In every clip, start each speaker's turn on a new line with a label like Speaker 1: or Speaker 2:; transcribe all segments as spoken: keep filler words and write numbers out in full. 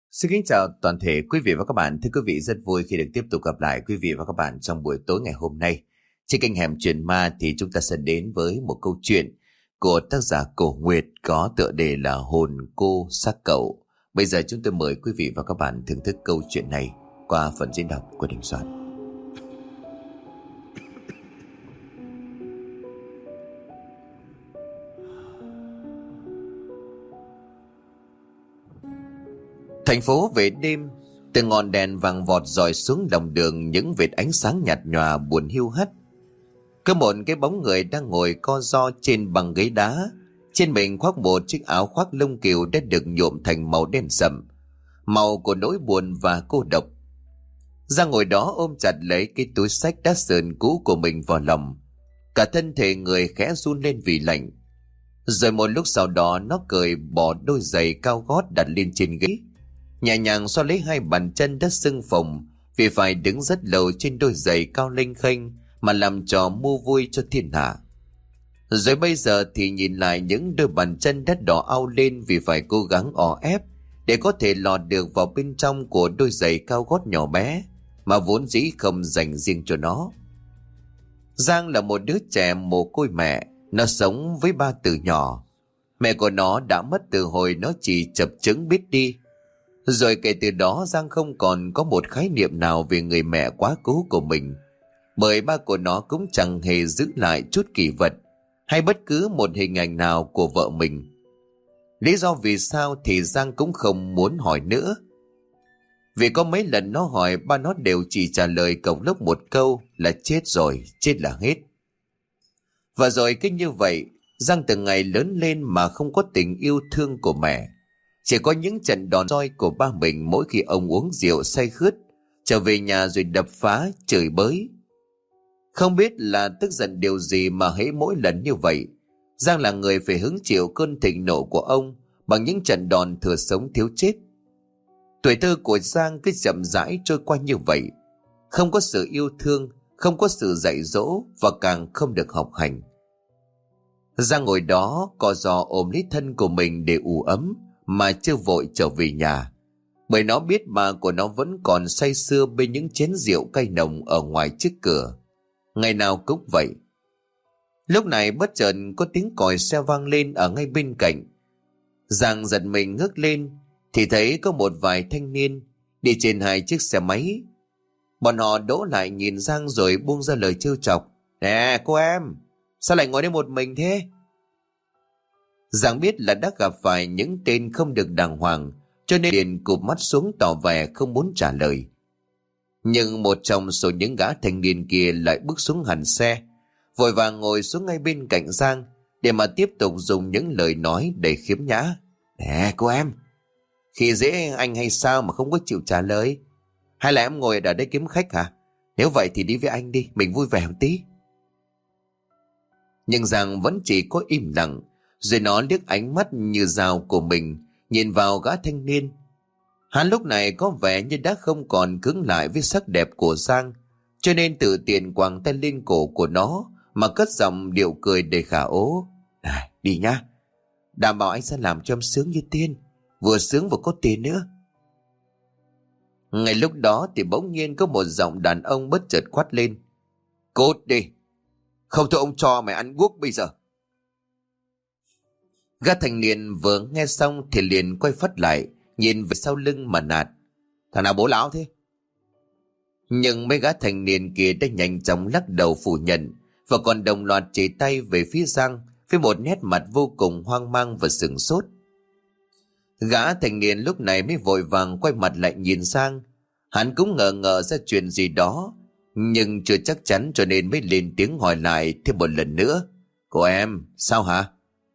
Speaker 1: Xin kính chào toàn thể quý vị và các bạn. Thưa quý vị, rất vui khi được tiếp tục gặp lại quý vị và các bạn trong buổi tối ngày hôm nay. Trên kênh Hẻm Chuyện Ma thì chúng ta sẽ đến với một câu chuyện của tác giả Cổ Nguyệt có tựa đề là Hồn Cô Xác Cậu. Bây giờ chúng tôi mời quý vị và các bạn thưởng thức câu chuyện này qua phần diễn đọc của Đình Soạn. Thành phố về đêm, từ ngọn đèn vàng vọt dọi xuống lòng đường những vệt ánh sáng nhạt nhòa buồn hiu hắt. Có một cái bóng người đang ngồi co ro trên băng ghế đá, trên mình khoác một chiếc áo khoác lông cừu đã được nhuộm thành màu đen sậm, màu của nỗi buồn và cô độc. Giang ngồi đó ôm chặt lấy cái túi xách đã sờn cũ của mình vào lòng, cả thân thể người khẽ run lên vì lạnh. Rồi một lúc sau đó nó cởi bỏ đôi giày cao gót đặt lên trên ghế, nhẹ nhàng xoa lấy hai bàn chân đã sưng phồng vì phải đứng rất lâu trên đôi giày cao lênh khênh mà làm trò mua vui cho thiên hạ. Rồi bây giờ thì nhìn lại những đôi bàn chân đã đỏ au lên vì phải cố gắng ò ép để có thể lọt được vào bên trong của đôi giày cao gót nhỏ bé mà vốn dĩ không dành riêng cho nó. Giang là một đứa trẻ mồ côi mẹ, nó sống với ba từ nhỏ. Mẹ của nó đã mất từ hồi nó chỉ chập chững biết đi. Rồi kể từ đó Giang không còn có một khái niệm nào về người mẹ quá cố của mình, bởi ba của nó cũng chẳng hề giữ lại chút kỷ vật hay bất cứ một hình ảnh nào của vợ mình. Lý do vì sao thì Giang cũng không muốn hỏi nữa, vì có mấy lần nó hỏi ba nó đều chỉ trả lời cộc lốc một câu là chết rồi, chết là hết. Và rồi cứ như vậy Giang từng ngày lớn lên mà không có tình yêu thương của mẹ, chỉ có những trận đòn roi của ba mình mỗi khi ông uống rượu say khướt, trở về nhà rồi đập phá, chửi bới. Không biết là tức giận điều gì mà hễ mỗi lần như vậy, Giang là người phải hứng chịu cơn thịnh nộ của ông bằng những trận đòn thừa sống thiếu chết. Tuổi thơ của Giang cứ chậm rãi trôi qua như vậy, không có sự yêu thương, không có sự dạy dỗ và càng không được học hành. Giang ngồi đó co giò ôm lấy thân của mình để ủ ấm mà chưa vội trở về nhà, bởi nó biết bà của nó vẫn còn say sưa bên những chén rượu cay nồng ở ngoài trước cửa, ngày nào cũng vậy. Lúc này bất chợt có tiếng còi xe vang lên ở ngay bên cạnh. Giang giật mình ngước lên thì thấy có một vài thanh niên đi trên hai chiếc xe máy. Bọn họ đỗ lại nhìn Giang rồi buông ra lời trêu chọc: "Nè cô em, sao lại ngồi đây một mình thế?" Giang biết là đã gặp phải những tên không được đàng hoàng, cho nên liền cụp mắt xuống tỏ vẻ không muốn trả lời. Nhưng một trong số những gã thanh niên kia lại bước xuống hẳn xe, vội vàng ngồi xuống ngay bên cạnh Giang để mà tiếp tục dùng những lời nói đầy khiếm nhã. "Nè cô em, khi dễ anh hay sao mà không có chịu trả lời? Hay là em ngồi ở đây kiếm khách hả? Nếu vậy thì đi với anh đi, mình vui vẻ một tí." Nhưng Giang vẫn chỉ có im lặng, rồi nó liếc ánh mắt như dao của mình nhìn vào gã thanh niên. Hắn lúc này có vẻ như đã không còn cứng lại với sắc đẹp của Giang, cho nên tự tiện quàng tay lên cổ của nó mà cất giọng điệu cười đầy khả ố: "Này, đi nhá, đảm bảo anh sẽ làm cho em sướng như tiên, vừa sướng vừa có tiền nữa." Ngay lúc đó thì bỗng nhiên có một giọng đàn ông bất chợt quát lên: "Cút đi, không thôi ông cho mày ăn guốc bây giờ." Gã thanh niên vừa nghe xong thì liền quay phắt lại, nhìn về sau lưng mà nạt: "Thằng nào bố lão thế?" Nhưng mấy gã thanh niên kia đã nhanh chóng lắc đầu phủ nhận và còn đồng loạt chỉ tay về phía Giang với một nét mặt vô cùng hoang mang và sửng sốt. Gã thanh niên lúc này mới vội vàng quay mặt lại nhìn Giang. Hắn cũng ngờ ngờ ra chuyện gì đó, nhưng chưa chắc chắn cho nên mới lên tiếng hỏi lại thêm một lần nữa: "Cô em, sao hả?"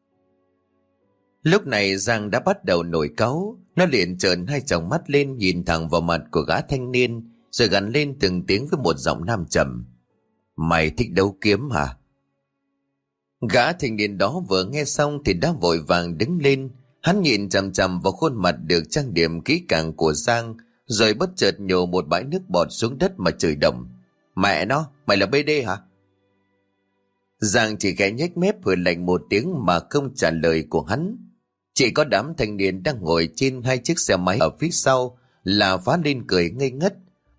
Speaker 1: Lúc này Giang đã bắt đầu nổi cáu. Nó liền trợn hai tròng mắt lên nhìn thẳng vào mặt của gã thanh niên, rồi gằn lên từng tiếng với một giọng nam trầm: "Mày thích đấu kiếm hả?" Gã thanh niên đó vừa nghe xong thì đã vội vàng đứng lên. Hắn nhìn chằm chằm vào khuôn mặt được trang điểm kỹ càng của Giang, rồi bất chợt nhổ một bãi nước bọt xuống đất mà chửi đầm: "Mẹ nó, mày là bê đê hả?" Giang chỉ ghé nhếch mép hừ lạnh một tiếng mà không trả lời của hắn. Chỉ có đám thanh niên đang ngồi trên hai chiếc xe máy ở phía sau là phá lên cười ngây ngất.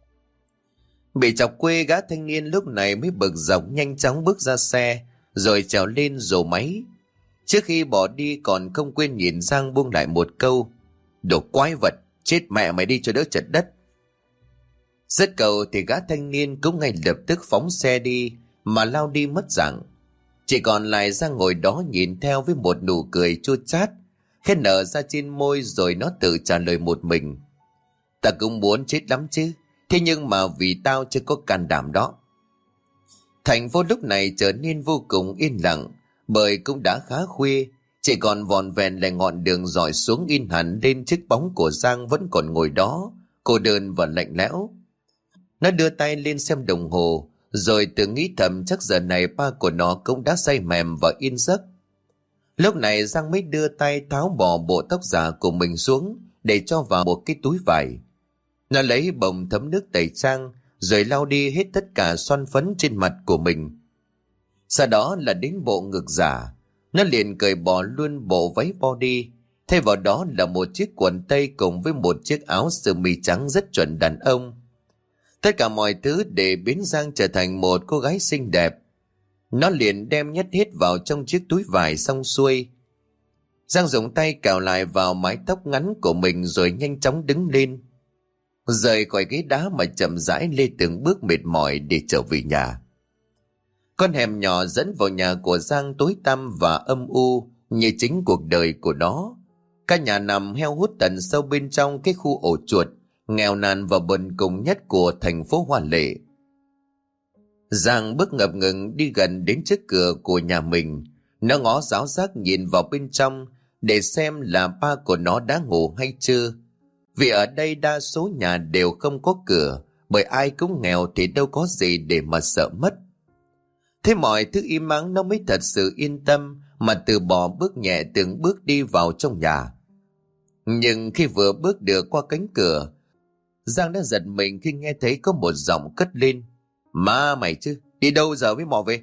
Speaker 1: Bị chọc quê, gã thanh niên lúc này mới bực dọc nhanh chóng bước ra xe, rồi trèo lên rồ máy. Trước khi bỏ đi còn không quên nhìn Giang buông lại một câu: đồ quái vật, chết mẹ mày đi cho đỡ chật đất. Dứt câu thì gã thanh niên cũng ngay lập tức phóng xe đi mà lao đi mất dạng. Chỉ còn lại Giang ngồi đó nhìn theo với một nụ cười chua chát khẽ nở ra trên môi, rồi nó tự trả lời một mình: ta cũng muốn chết lắm chứ, thế nhưng mà vì tao chưa có can đảm đó. Thành phố lúc này trở nên vô cùng yên lặng, bởi cũng đã khá khuya, chỉ còn vòn vẹn lại ngọn đường dọi xuống in hẳn lên chiếc bóng của Giang vẫn còn ngồi đó, cô đơn và lạnh lẽo. Nó đưa tay lên xem đồng hồ, rồi tự nghĩ thầm chắc giờ này ba của nó cũng đã say mềm và yên giấc. Lúc này Giang mới đưa tay tháo bỏ bộ tóc giả của mình xuống để cho vào một cái túi vải. Nó lấy bồng thấm nước tẩy trang, rồi lau đi hết tất cả son phấn trên mặt của mình. Sau đó là đến bộ ngực giả. Nó liền cởi bỏ luôn bộ váy body, thay vào đó là một chiếc quần tây cùng với một chiếc áo sơ mi trắng rất chuẩn đàn ông. Tất cả mọi thứ để biến Giang trở thành một cô gái xinh đẹp. Nó liền đem nhét hết vào trong chiếc túi vải xong xuôi. Giang dùng tay cào lại vào mái tóc ngắn của mình rồi nhanh chóng đứng lên, rời khỏi ghế đá mà chậm rãi lê từng bước mệt mỏi để trở về nhà. Con hẻm nhỏ dẫn vào nhà của Giang tối tăm và âm u như chính cuộc đời của nó. Căn nhà nằm heo hút tận sâu bên trong cái khu ổ chuột nghèo nàn và bần cùng nhất của thành phố hoa lệ. Giang bước ngập ngừng đi gần đến trước cửa của nhà mình. Nó ngó giáo giác nhìn vào bên trong để xem là ba của nó đã ngủ hay chưa. Vì ở đây đa số nhà đều không có cửa, bởi ai cũng nghèo thì đâu có gì để mà sợ mất. Thế mọi thứ im ắng nó mới thật sự yên tâm mà từ bỏ bước nhẹ từng bước đi vào trong nhà. Nhưng khi vừa bước được qua cánh cửa, Giang đã giật mình khi nghe thấy có một giọng cất lên: má mày chứ, đi đâu giờ mới mò về?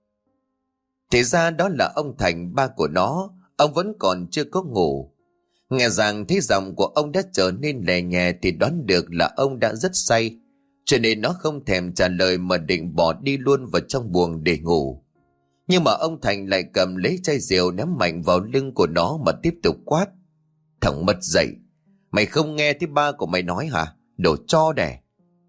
Speaker 1: Thì ra đó là ông Thành, ba của nó. Ông vẫn còn chưa có ngủ. Nghe rằng thấy giọng của ông đã trở nên lè nhẹ thì đoán được là ông đã rất say, cho nên nó không thèm trả lời mà định bỏ đi luôn vào trong buồng để ngủ. Nhưng mà ông Thành lại cầm lấy chai rượu ném mạnh vào lưng của nó mà tiếp tục quát: thằng mất dậy, mày không nghe thấy ba của mày nói hả? Đồ cho đẻ.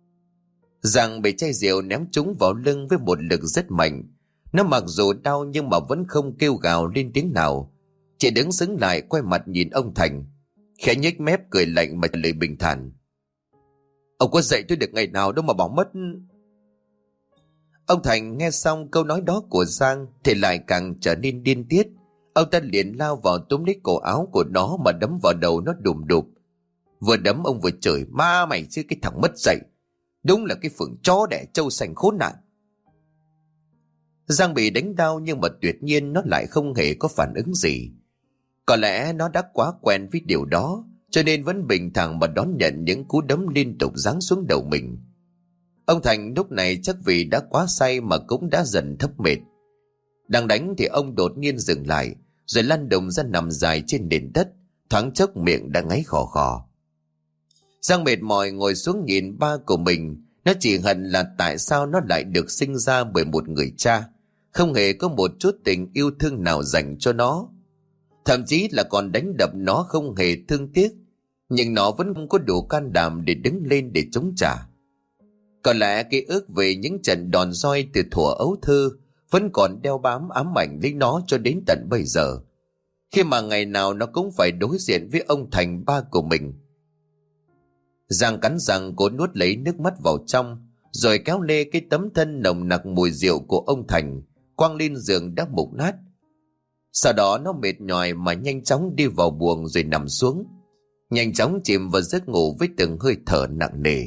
Speaker 1: Giang bị chai rượu ném trúng vào lưng với một lực rất mạnh. Nó mặc dù đau nhưng mà vẫn không kêu gào lên tiếng nào, chỉ đứng sững lại quay mặt nhìn ông Thành, khẽ nhếch mép cười lạnh mà lời bình thản: ông có dạy tôi được ngày nào đâu mà bỏ mất. Ông Thành nghe xong câu nói đó của Giang thì lại càng trở nên điên tiết. Ông ta liền lao vào túm lấy cổ áo của nó mà đấm vào đầu nó đùm đụp. Vừa đấm ông vừa chửi: ma mày chứ, cái thằng mất dạy, đúng là cái phượng chó đẻ trâu sành khốn nạn. Giang bị đánh đau nhưng mà tuyệt nhiên nó lại không hề có phản ứng gì. Có lẽ nó đã quá quen với điều đó, cho nên vẫn bình thản mà đón nhận những cú đấm liên tục giáng xuống đầu mình. Ông Thành lúc này chắc vì đã quá say mà cũng đã dần thấp mệt. Đang đánh thì ông đột nhiên dừng lại, rồi lăn đùng ra nằm dài trên nền đất, thoáng chốc miệng đã ngáy khò khò. Giang mệt mỏi ngồi xuống nhìn ba của mình. Nó chỉ hận là tại sao nó lại được sinh ra bởi một người cha, không hề có một chút tình yêu thương nào dành cho nó. Thậm chí là còn đánh đập nó không hề thương tiếc, nhưng nó vẫn không có đủ can đảm để đứng lên để chống trả. Có lẽ ký ức về những trận đòn roi từ thuở ấu thơ vẫn còn đeo bám ám ảnh lấy nó cho đến tận bây giờ, khi mà ngày nào nó cũng phải đối diện với ông Thành, ba của mình. Giang cắn răng cố nuốt lấy nước mắt vào trong, rồi kéo lê cái tấm thân nồng nặc mùi rượu của ông Thành quăng lên giường đã mục nát. Sau đó nó mệt nhòi mà nhanh chóng đi vào buồng rồi nằm xuống, nhanh chóng chìm vào giấc ngủ với từng hơi thở nặng nề.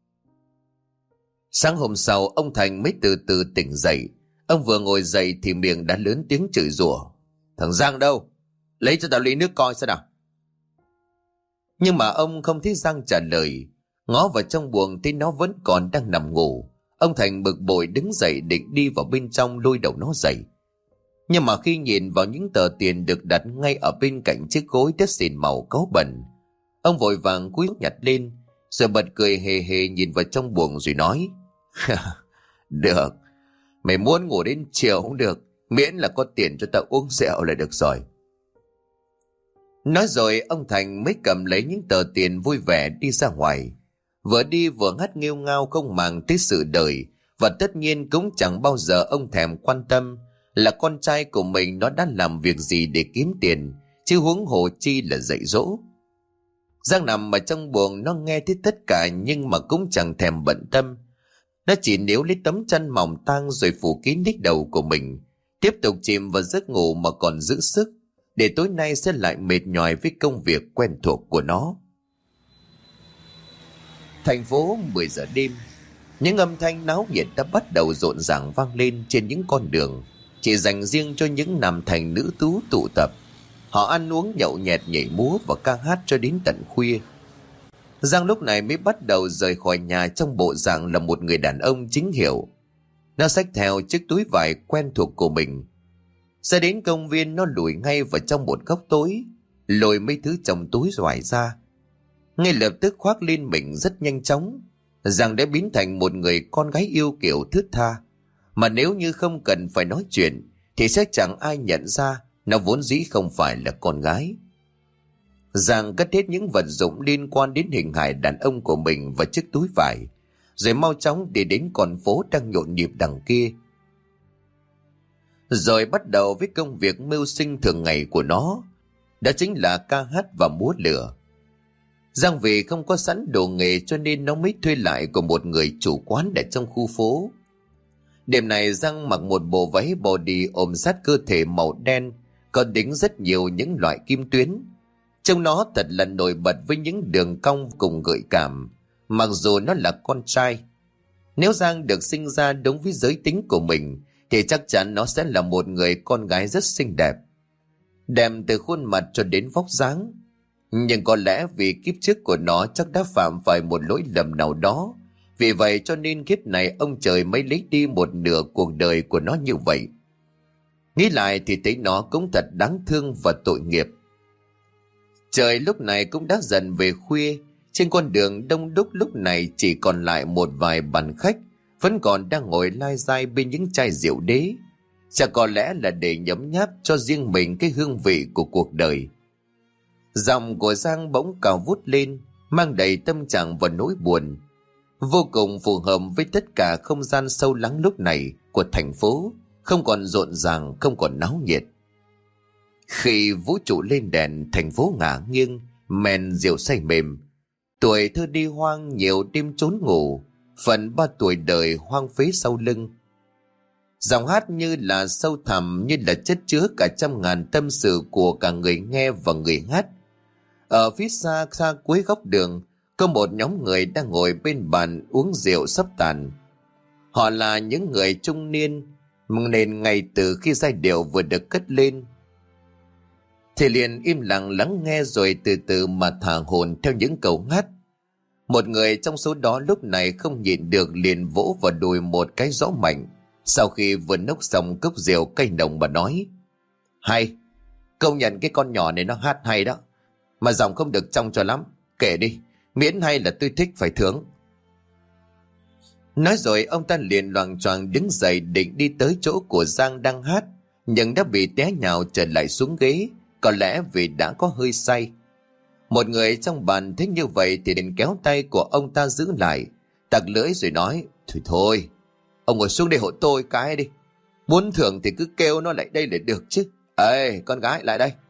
Speaker 1: Sáng hôm sau ông Thành mới từ từ tỉnh dậy. Ông vừa ngồi dậy thì miệng đã lớn tiếng chửi rủa: thằng Giang đâu? Lấy cho tao ly nước coi xem nào. Nhưng mà ông không thấy Giang trả lời. Ngó vào trong buồng thấy nó vẫn còn đang nằm ngủ. Ông Thành bực bội đứng dậy định đi vào bên trong lôi đầu nó dậy. Nhưng mà khi nhìn vào những tờ tiền được đặt ngay ở bên cạnh chiếc gối đất xìn màu cáu bẩn, ông vội vàng cúi nhặt lên, rồi bật cười hề hề nhìn vào trong buồng rồi nói: Được, mày muốn ngủ đến chiều cũng được, miễn là có tiền cho tao uống rượu là được rồi. Nói rồi ông Thành mới cầm lấy những tờ tiền vui vẻ đi ra ngoài. Vừa đi vừa hát nghêu ngao không màng tới sự đời, và tất nhiên cũng chẳng bao giờ ông thèm quan tâm là con trai của mình nó đã làm việc gì để kiếm tiền, chứ huống hồ chi là dạy dỗ. Giang nằm ở trong buồng, nó nghe thấy tất cả nhưng mà cũng chẳng thèm bận tâm. Nó chỉ níu lấy tấm chăn mỏng tang rồi phủ kín đít đầu của mình, tiếp tục chìm vào giấc ngủ mà còn giữ sức, để tối nay sẽ lại mệt nhòi với công việc quen thuộc của nó. Thành phố mười giờ đêm, những âm thanh náo nhiệt đã bắt đầu rộn ràng vang lên trên những con đường chỉ dành riêng cho những nam thành nữ tú tụ tập. Họ ăn uống nhậu nhẹt, nhảy múa và ca hát cho đến tận khuya. Giang lúc này mới bắt đầu rời khỏi nhà trong bộ dạng là một người đàn ông chính hiệu. Nó xách theo chiếc túi vải quen thuộc của mình. Ra đến công viên, nó lùi ngay vào trong một góc tối, lôi mấy thứ trong túi xoài ra. Ngay lập tức khoác lên mình rất nhanh chóng. Giang đã biến thành một người con gái yêu kiều thướt tha, mà nếu như không cần phải nói chuyện thì sẽ chẳng ai nhận ra nó vốn dĩ không phải là con gái. Giang cất hết những vật dụng liên quan đến hình hài đàn ông của mình vào chiếc túi vải, rồi mau chóng đi đến con phố đang nhộn nhịp đằng kia. Rồi bắt đầu với công việc mưu sinh thường ngày của nó, đó chính là ca hát và múa lửa. Giang vì không có sẵn đồ nghề cho nên nó mới thuê lại của một người chủ quán để trong khu phố. Đêm này Giang mặc một bộ váy body ôm sát cơ thể màu đen, có đính rất nhiều những loại kim tuyến. Trông nó thật là nổi bật với những đường cong cùng gợi cảm, mặc dù nó là con trai. Nếu Giang được sinh ra đúng với giới tính của mình thì chắc chắn nó sẽ là một người con gái rất xinh đẹp. Đẹp từ khuôn mặt cho đến vóc dáng. Nhưng có lẽ vì kiếp trước của nó chắc đã phạm phải một lỗi lầm nào đó, vì vậy cho nên kiếp này ông trời mới lấy đi một nửa cuộc đời của nó như vậy. Nghĩ lại thì thấy nó cũng thật đáng thương và tội nghiệp. Trời lúc này cũng đã dần về khuya. Trên con đường đông đúc lúc này chỉ còn lại một vài bàn khách vẫn còn đang ngồi lai dai bên những chai rượu đế. Chắc có lẽ là để nhấm nháp cho riêng mình cái hương vị của cuộc đời. Giọng của Giang bỗng cao vút lên, mang đầy tâm trạng và nỗi buồn, vô cùng phù hợp với tất cả không gian sâu lắng lúc này của thành phố, không còn rộn ràng, không còn náo nhiệt. Khi vũ trụ lên đèn, thành phố ngả nghiêng, men rượu say mềm. Tuổi thơ đi hoang, nhiều đêm trốn ngủ, phần ba tuổi đời hoang phế sau lưng. Giọng hát như là sâu thẳm, như là chất chứa cả trăm ngàn tâm sự của cả người nghe và người hát. Ở phía xa xa cuối góc đường, có một nhóm người đang ngồi bên bàn uống rượu sắp tàn. Họ là những người trung niên, nên ngay từ khi giai điệu vừa được cất lên thì liền im lặng lắng nghe, rồi từ từ mà thả hồn theo những câu hát. Một người trong số đó lúc này không nhịn được liền vỗ vào đùi một cái rõ mạnh, sau khi vừa nốc xong cốc rượu cay nồng mà nói: Hay, công nhận cái con nhỏ này nó hát hay đó, mà giọng không được trong cho lắm, kệ đi, miễn hay là tôi thích phải thưởng. Nói rồi ông ta liền loạng choạng đứng dậy định đi tới chỗ của Giang đang hát, nhưng đã bị té nhào trở lại xuống ghế, có lẽ vì đã có hơi say. Một người trong bàn thấy như vậy thì liền kéo tay của ông ta giữ lại, tặc lưỡi rồi nói: Thôi thôi, ông ngồi xuống đây hộ tôi cái đi, muốn thưởng thì cứ kêu nó lại đây để được chứ. Ê, con gái lại đây.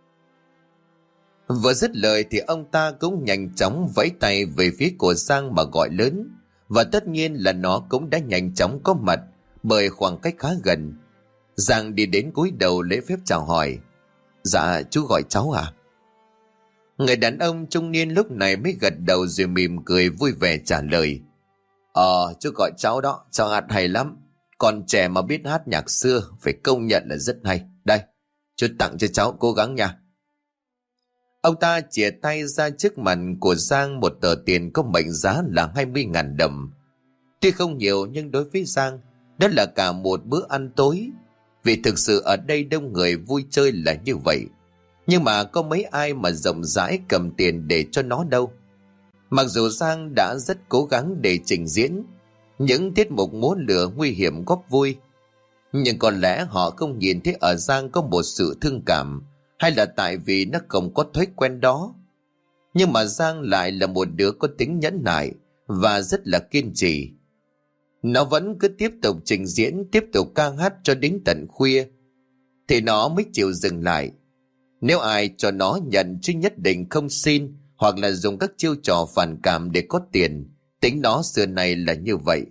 Speaker 1: Vừa dứt lời thì ông ta cũng nhanh chóng vẫy tay về phía của Giang mà gọi lớn, và tất nhiên là nó cũng đã nhanh chóng có mặt bởi khoảng cách khá gần. Giang đi đến cúi đầu lễ phép chào hỏi: Dạ, chú gọi cháu à? Người đàn ông trung niên lúc này mới gật đầu rồi mỉm cười vui vẻ trả lời: Ờ, chú gọi cháu đó, cháu hát hay lắm. Còn trẻ mà biết hát nhạc xưa, phải công nhận là rất hay. Đây, chú tặng cho cháu, cố gắng nha. Ông ta chìa tay ra trước mặt của Giang một tờ tiền có mệnh giá là hai mươi ngàn đồng. Tuy không nhiều nhưng đối với Giang, đó là cả một bữa ăn tối. vì thực sự ở đây đông người vui chơi là như vậy. Nhưng mà có mấy ai mà rộng rãi cầm tiền để cho nó đâu. Mặc dù Giang đã rất cố gắng để trình diễn những tiết mục múa lửa nguy hiểm góp vui, nhưng có lẽ họ không nhìn thấy ở Giang có một sự thương cảm, hay là tại vì nó không có thói quen đó. Nhưng mà Giang lại là một đứa có tính nhẫn nại và rất là kiên trì. Nó vẫn cứ tiếp tục trình diễn, tiếp tục ca hát cho đến tận khuya, thì nó mới chịu dừng lại. Nếu ai cho nó nhận chứ nhất định không xin, hoặc là dùng các chiêu trò phản cảm để có tiền. Tính nó xưa này là như vậy.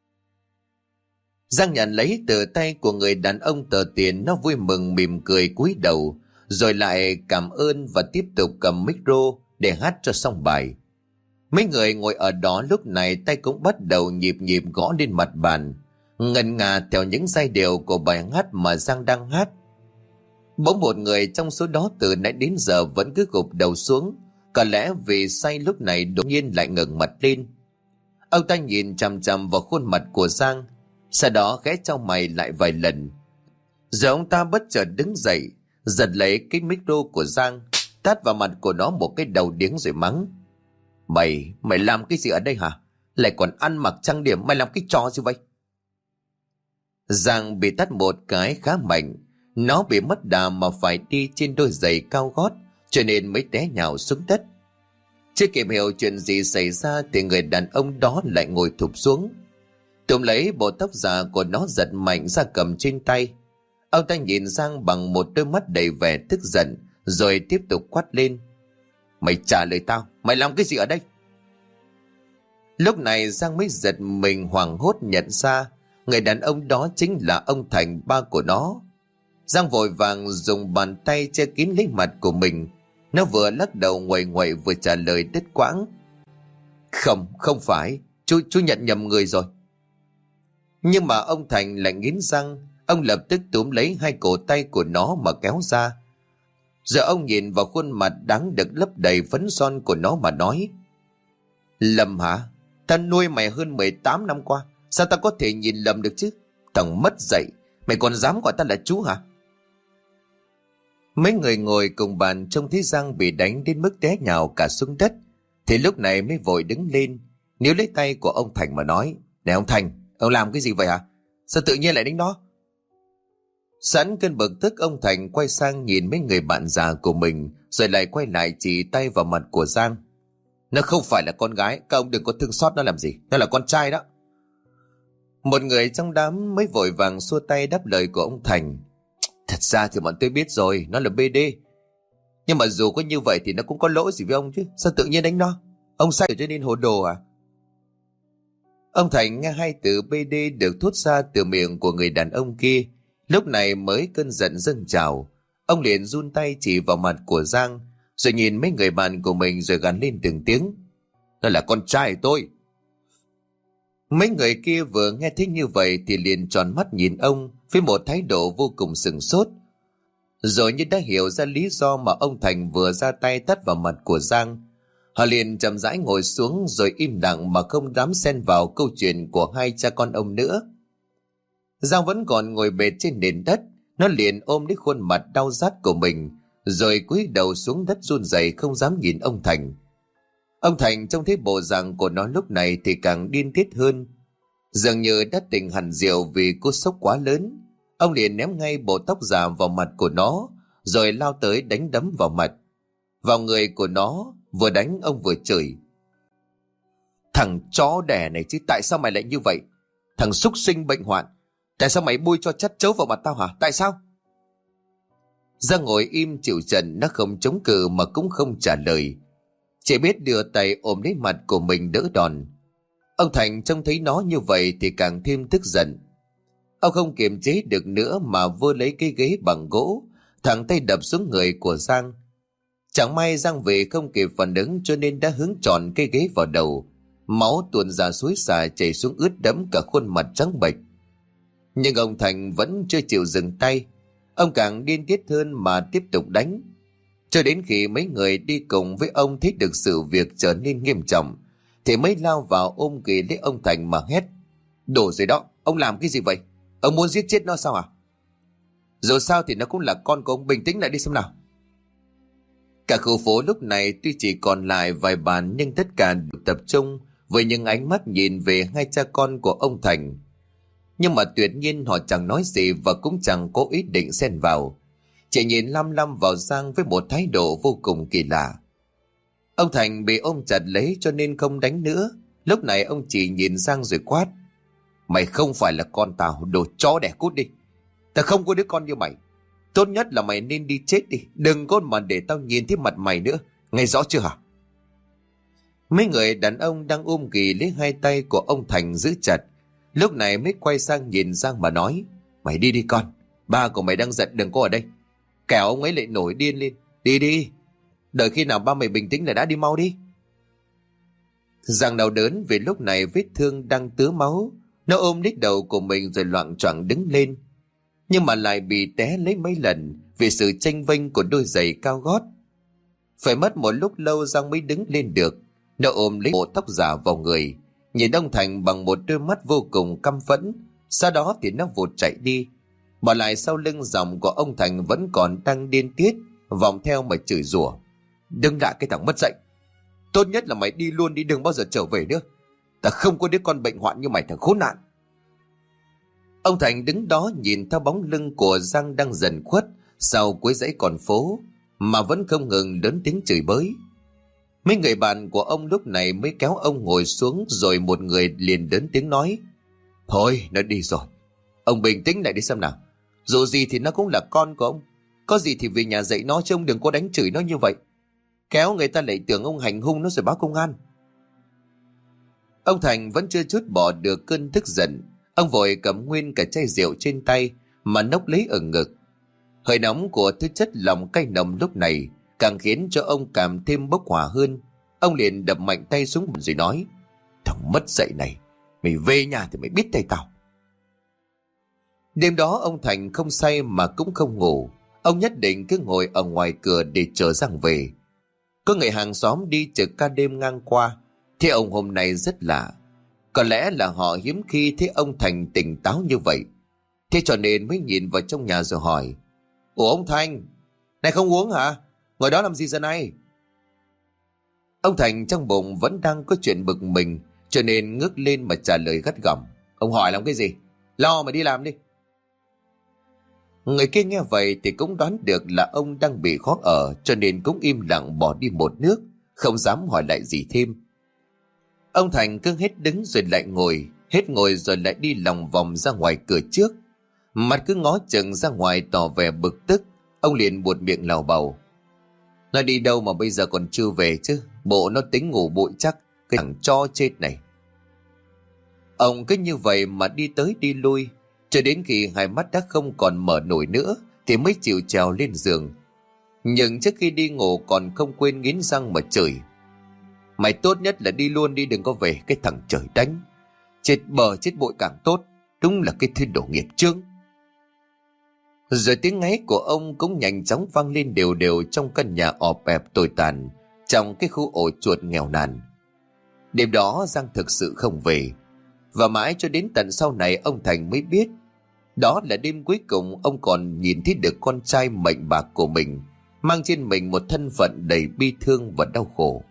Speaker 1: Giang nhận lấy từ tay của người đàn ông tờ tiền, nó vui mừng mỉm cười cúi đầu, rồi lại cảm ơn và tiếp tục cầm micro để hát cho xong bài. Mấy người ngồi ở đó lúc này tay cũng bắt đầu nhịp nhịp gõ lên mặt bàn, ngân nga theo những giai điệu của bài hát mà Giang đang hát. Bỗng một người trong số đó từ nãy đến giờ vẫn cứ gục đầu xuống, có lẽ vì say lúc này đột nhiên lại ngẩng mặt lên. Ông ta nhìn chằm chằm vào khuôn mặt của Giang, sau đó khẽ chau mày lại vài lần. Rồi ông ta bất chợt đứng dậy, giật lấy cái micro của Giang, tát vào mặt của nó một cái đầu điếng rồi mắng: Mày, mày làm cái gì ở đây hả? Lại còn ăn mặc trang điểm, mày làm cái trò gì vậy? Giang bị tát một cái khá mạnh. Nó bị mất đà mà phải đi trên đôi giày cao gót, cho nên mới té nhào xuống đất. Chưa kịp hiểu chuyện gì xảy ra thì người đàn ông đó lại ngồi thụp xuống, túm lấy bộ tóc giả của nó giật mạnh ra cầm trên tay. Ông ta nhìn Giang bằng một đôi mắt đầy vẻ tức giận, rồi tiếp tục quát lên: Mày trả lời tao, mày làm cái gì ở đây? Lúc này Giang mới giật mình hoảng hốt nhận ra người đàn ông đó chính là ông Thành, ba của nó. Giang vội vàng dùng bàn tay che kín lấy mặt của mình. Nó vừa lắc đầu nguậy nguậy vừa trả lời đứt quãng: Không, không phải, chú chú nhận nhầm người rồi. Nhưng mà ông Thành lại nghiến răng. Ông lập tức túm lấy hai cổ tay của nó mà kéo ra. Giờ ông nhìn vào khuôn mặt đáng được lấp đầy phấn son của nó mà nói: Lầm hả? Ta nuôi mày hơn mười tám năm qua, sao ta có thể nhìn lầm được chứ? Thằng mất dạy, mày còn dám gọi ta là chú hả? Mấy người ngồi cùng bàn trông thấy Giang bị đánh đến mức té nhào cả xuống đất, thì lúc này mới vội đứng lên, níu lấy tay của ông Thành mà nói: Này ông Thành, ông làm cái gì vậy hả? Sao tự nhiên lại đánh nó? Sẵn cơn bực tức, ông Thành quay sang nhìn mấy người bạn già của mình, rồi lại quay lại chỉ tay vào mặt của Giang: Nó không phải là con gái, các ông đừng có thương xót nó làm gì, nó là con trai đó. Một người trong đám mới vội vàng xua tay đáp lời của ông Thành: Thật ra thì bọn tôi biết rồi, nó là bê đê. Nhưng mà dù có như vậy thì nó cũng có lỗi gì với ông chứ, sao tự nhiên đánh nó? Ông say cho nên hồ đồ à? Ông Thành nghe hai từ bê đê được thốt ra từ miệng của người đàn ông kia, lúc này mới cơn giận dâng trào. Ông liền run tay chỉ vào mặt của Giang, rồi nhìn mấy người bạn của mình rồi gằn lên từng tiếng: Nó là con trai tôi. Mấy người kia vừa nghe thấy như vậy thì liền tròn mắt nhìn ông với một thái độ vô cùng sửng sốt. Rồi như đã hiểu ra lý do mà ông Thành vừa ra tay tát vào mặt của Giang, họ liền chậm rãi ngồi xuống rồi im lặng mà không dám xen vào câu chuyện của hai cha con ông nữa. Giang vẫn còn ngồi bệt trên nền đất. Nó liền ôm lấy khuôn mặt đau rát của mình, rồi cúi đầu xuống đất run rẩy không dám nhìn ông Thành. Ông Thành trông thấy bộ dạng của nó lúc này thì càng điên tiết hơn. Dường như đã tỉnh hẳn rượu vì cú sốc quá lớn. Ông liền ném ngay bộ tóc giả vào mặt của nó, rồi lao tới đánh đấm vào mặt, vào người của nó. Vừa đánh ông vừa chửi: Thằng chó đẻ này chứ, tại sao mày lại như vậy? Thằng súc sinh bệnh hoạn, tại sao mày bôi cho chất chấu vào mặt tao hả? Tại sao? Giang ngồi im chịu trận, nó không chống cự mà cũng không trả lời, chỉ biết đưa tay ôm lấy mặt của mình đỡ đòn. Ông Thành trông thấy nó như vậy thì càng thêm tức giận. Ông không kiềm chế được nữa mà vơ lấy cái ghế bằng gỗ, thẳng tay đập xuống người của Giang. Chẳng may Giang về không kịp phản ứng cho nên đã hướng tròn cây ghế vào đầu. Máu tuôn ra xối xả chảy xuống ướt đẫm cả khuôn mặt trắng bệch. Nhưng ông Thành vẫn chưa chịu dừng tay. Ông càng điên tiết hơn mà tiếp tục đánh, cho đến khi mấy người đi cùng với ông thấy được sự việc trở nên nghiêm trọng thì mới lao vào ôm ghì lấy ông Thành mà hét: Đổ rồi đó, ông làm cái gì vậy? Ông muốn giết chết nó sao à? Dù sao thì nó cũng là con của ông, bình tĩnh lại đi xem nào. Cả khu phố lúc này tuy chỉ còn lại vài bàn, nhưng tất cả được tập trung với những ánh mắt nhìn về hai cha con của ông Thành. Nhưng mà tuyệt nhiên họ chẳng nói gì và cũng chẳng có ý định xen vào, chỉ nhìn lăm lăm vào Giang với một thái độ vô cùng kỳ lạ. Ông Thành bị ôm chặt lấy cho nên không đánh nữa. Lúc này ông chỉ nhìn Giang rồi quát: Mày không phải là con tao, đồ chó đẻ, cút đi. Tao không có đứa con như mày. Tốt nhất là mày nên đi chết đi, đừng có mà để tao nhìn thấy mặt mày nữa, nghe rõ chưa hả? Mấy người đàn ông đang ôm ghì lấy hai tay của ông Thành giữ chặt, lúc này mới quay sang nhìn Giang mà nói: Mày đi đi con, ba của mày đang giận, đừng có ở đây. Kẻo ông ấy lại nổi điên lên. Đi đi, đợi khi nào ba mày bình tĩnh là đã, đi mau đi. Giang đau đớn vì lúc này vết thương đang tứa máu. Nó ôm lấy đầu của mình rồi loạng choạng đứng lên, nhưng mà lại bị té lấy mấy lần vì sự chênh vênh của đôi giày cao gót. Phải mất một lúc lâu Giang mới đứng lên được. Nó ôm lấy bộ tóc giả vào người, nhìn ông Thành bằng một đôi mắt vô cùng căm phẫn. Sau đó thì nó vụt chạy đi, bỏ lại sau lưng giọng của ông Thành vẫn còn đang điên tiết, vòng theo mà chửi rủa: Đừng lại cái thằng mất dạy, tốt nhất là mày đi luôn đi, đừng bao giờ trở về nữa. Ta không có đứa con bệnh hoạn như mày, thằng khốn nạn. Ông Thành đứng đó nhìn theo bóng lưng của Giang đang dần khuất sau cuối dãy con phố mà vẫn không ngừng lớn tiếng chửi bới. Mấy người bạn của ông lúc này mới kéo ông ngồi xuống, rồi một người liền lớn tiếng nói: Thôi nó đi rồi, ông bình tĩnh lại đi xem nào. Dù gì thì nó cũng là con của ông, có gì thì về nhà dạy nó chứ ông đừng có đánh chửi nó như vậy. Kéo người ta lại tưởng ông hành hung nó rồi báo công an. Ông Thành vẫn chưa chút bỏ được cơn tức giận. Ông vội cầm nguyên cả chai rượu trên tay mà nốc lấy ở ngực. Hơi nóng của thứ chất lòng cay nồng lúc này càng khiến cho ông cảm thêm bốc hỏa hơn. Ông liền đập mạnh tay xuống rồi nói: Thằng mất dạy này, mày về nhà thì mày biết tay tao. Đêm đó ông Thành không say mà cũng không ngủ. Ông nhất định cứ ngồi ở ngoài cửa để chờ Giang về. Có người hàng xóm đi trực ca đêm ngang qua, thì ông hôm nay rất lạ. Có lẽ là họ hiếm khi thấy ông Thành tỉnh táo như vậy, thế cho nên mới nhìn vào trong nhà rồi hỏi: Ủa ông Thành, này không uống hả? Ngồi đó làm gì giờ này? Ông Thành trong bụng vẫn đang có chuyện bực mình, cho nên ngước lên mà trả lời gắt gỏng: Ông hỏi làm cái gì? Lo mà đi làm đi. Người kia nghe vậy thì cũng đoán được là ông đang bị khó ở, cho nên cũng im lặng bỏ đi một nước, không dám hỏi lại gì thêm. Ông Thành cứ hết đứng rồi lại ngồi, hết ngồi rồi lại đi lòng vòng ra ngoài cửa trước, mặt cứ ngó chừng ra ngoài tỏ vẻ bực tức. Ông liền buột miệng lào bầu: Nó đi đâu mà bây giờ còn chưa về chứ? Bộ nó tính ngủ bụi chắc, cái thằng cho chết này. Ông cứ như vậy mà đi tới đi lui, cho đến khi hai mắt đã không còn mở nổi nữa thì mới chịu trèo lên giường. Nhưng trước khi đi ngủ còn không quên nghiến răng mà chửi: Mày tốt nhất là đi luôn đi, đừng có về, cái thằng trời đánh. Chết bờ chết bội càng tốt, đúng là cái thiên đồ nghiệp chướng. Rồi tiếng ngáy của ông cũng nhanh chóng vang lên đều đều trong căn nhà ọp ẹp tồi tàn, trong cái khu ổ chuột nghèo nàn. Đêm đó Giang thực sự không về, và mãi cho đến tận sau này ông Thành mới biết đó là đêm cuối cùng ông còn nhìn thấy được con trai mệnh bạc của mình, mang trên mình một thân phận đầy bi thương và đau khổ.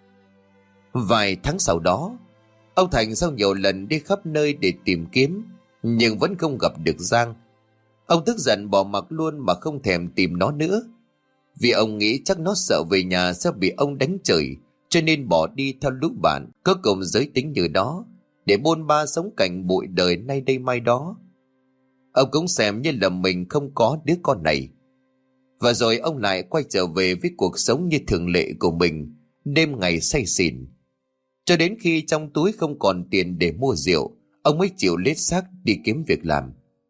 Speaker 1: Vài tháng sau đó, ông Thành sau nhiều lần đi khắp nơi để tìm kiếm nhưng vẫn không gặp được Giang. Ông tức giận bỏ mặc luôn mà không thèm tìm nó nữa, vì ông nghĩ chắc nó sợ về nhà sẽ bị ông đánh chửi, cho nên bỏ đi theo lũ bạn có cùng giới tính như đó để bôn ba sống cảnh bụi đời nay đây mai đó. Ông cũng xem như là mình không có đứa con này. Và rồi ông lại quay trở về với cuộc sống như thường lệ của mình, đêm ngày say xỉn. Cho đến khi trong túi không còn tiền để mua rượu, ông mới chịu lết xác đi kiếm việc làm.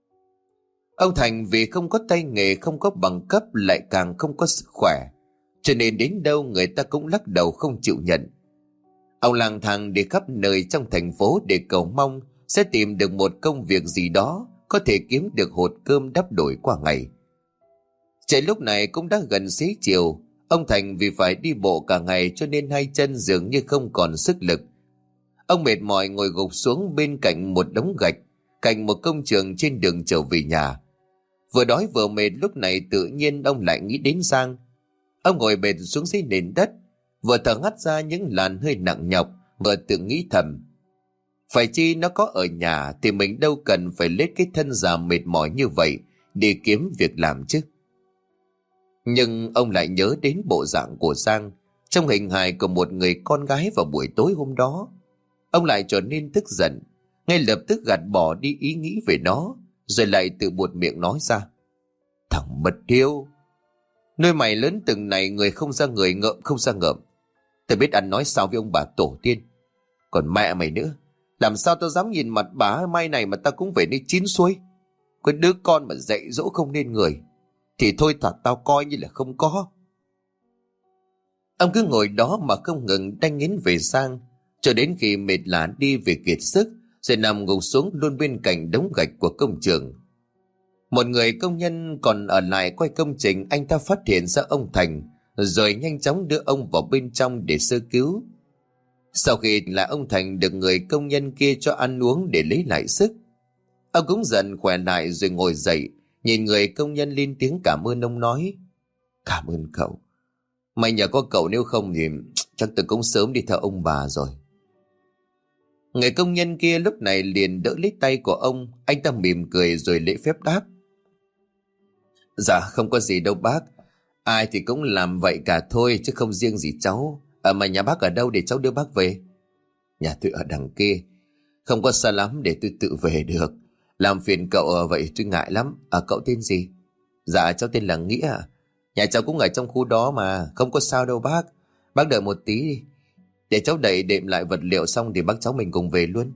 Speaker 1: Ông Thành vì không có tay nghề, không có bằng cấp, lại càng không có sức khỏe, cho nên đến đâu người ta cũng lắc đầu không chịu nhận. Ông lang thang đi khắp nơi trong thành phố để cầu mong sẽ tìm được một công việc gì đó có thể kiếm được hột cơm đắp đổi qua ngày. Trời lúc này cũng đã gần xế chiều. Ông Thành vì phải đi bộ cả ngày cho nên hai chân dường như không còn sức lực. Ông mệt mỏi ngồi gục xuống bên cạnh một đống gạch, cạnh một công trường trên đường trở về nhà. Vừa đói vừa mệt, lúc này tự nhiên ông lại nghĩ đến Giang. Ông ngồi bệt xuống dưới nền đất, vừa thở hắt ra những làn hơi nặng nhọc, vừa tự nghĩ thầm. Phải chi nó có ở nhà thì mình đâu cần phải lết cái thân già mệt mỏi như vậy đi kiếm việc làm chứ. Nhưng ông lại nhớ đến bộ dạng của Giang trong hình hài của một người con gái vào buổi tối hôm đó. Ông lại trở nên tức giận, ngay lập tức gạt bỏ đi ý nghĩ về nó, rồi lại tự buột miệng nói ra. Thằng mất hiếu, nuôi mày lớn từng này, người không ra người, ngợm không ra ngợm. Tao biết ăn nói sao với ông bà tổ tiên. Còn mẹ mày nữa, làm sao tao dám nhìn mặt bà mai này mà tao cũng về nơi chín xuôi. Cái đứa con mà dạy dỗ không nên người thì thôi thật tao coi như là không có. Ông cứ ngồi đó mà không ngừng đanh nghiến về Giang, cho đến khi mệt lả đi về kiệt sức, rồi nằm gục xuống luôn bên cạnh đống gạch của công trường. Một người công nhân còn ở lại quay công trình, anh ta phát hiện ra ông Thành, rồi nhanh chóng đưa ông vào bên trong để sơ cứu. Sau khi là ông Thành được người công nhân kia cho ăn uống để lấy lại sức, ông cũng dần khỏe lại rồi ngồi dậy, nhìn người công nhân lên tiếng cảm ơn. Ông nói, cảm ơn cậu, may nhờ có cậu, nếu không thì chắc tôi cũng sớm đi theo ông bà rồi. Người công nhân kia lúc này liền đỡ lấy tay của ông, anh ta mỉm cười rồi lễ phép đáp. Dạ không có gì đâu bác, ai thì cũng làm vậy cả thôi chứ không riêng gì cháu. À mà nhà bác ở đâu để cháu đưa bác về? Nhà tôi ở đằng kia, không có xa lắm để tôi tự về được. Làm phiền cậu vậy tôi ngại lắm. À cậu tên gì? Dạ cháu tên là Nghĩa. Nhà cháu cũng ở trong khu đó mà, không có sao đâu bác. Bác đợi một tí đi, để cháu đẩy đệm lại vật liệu xong thì bác cháu mình cùng về luôn.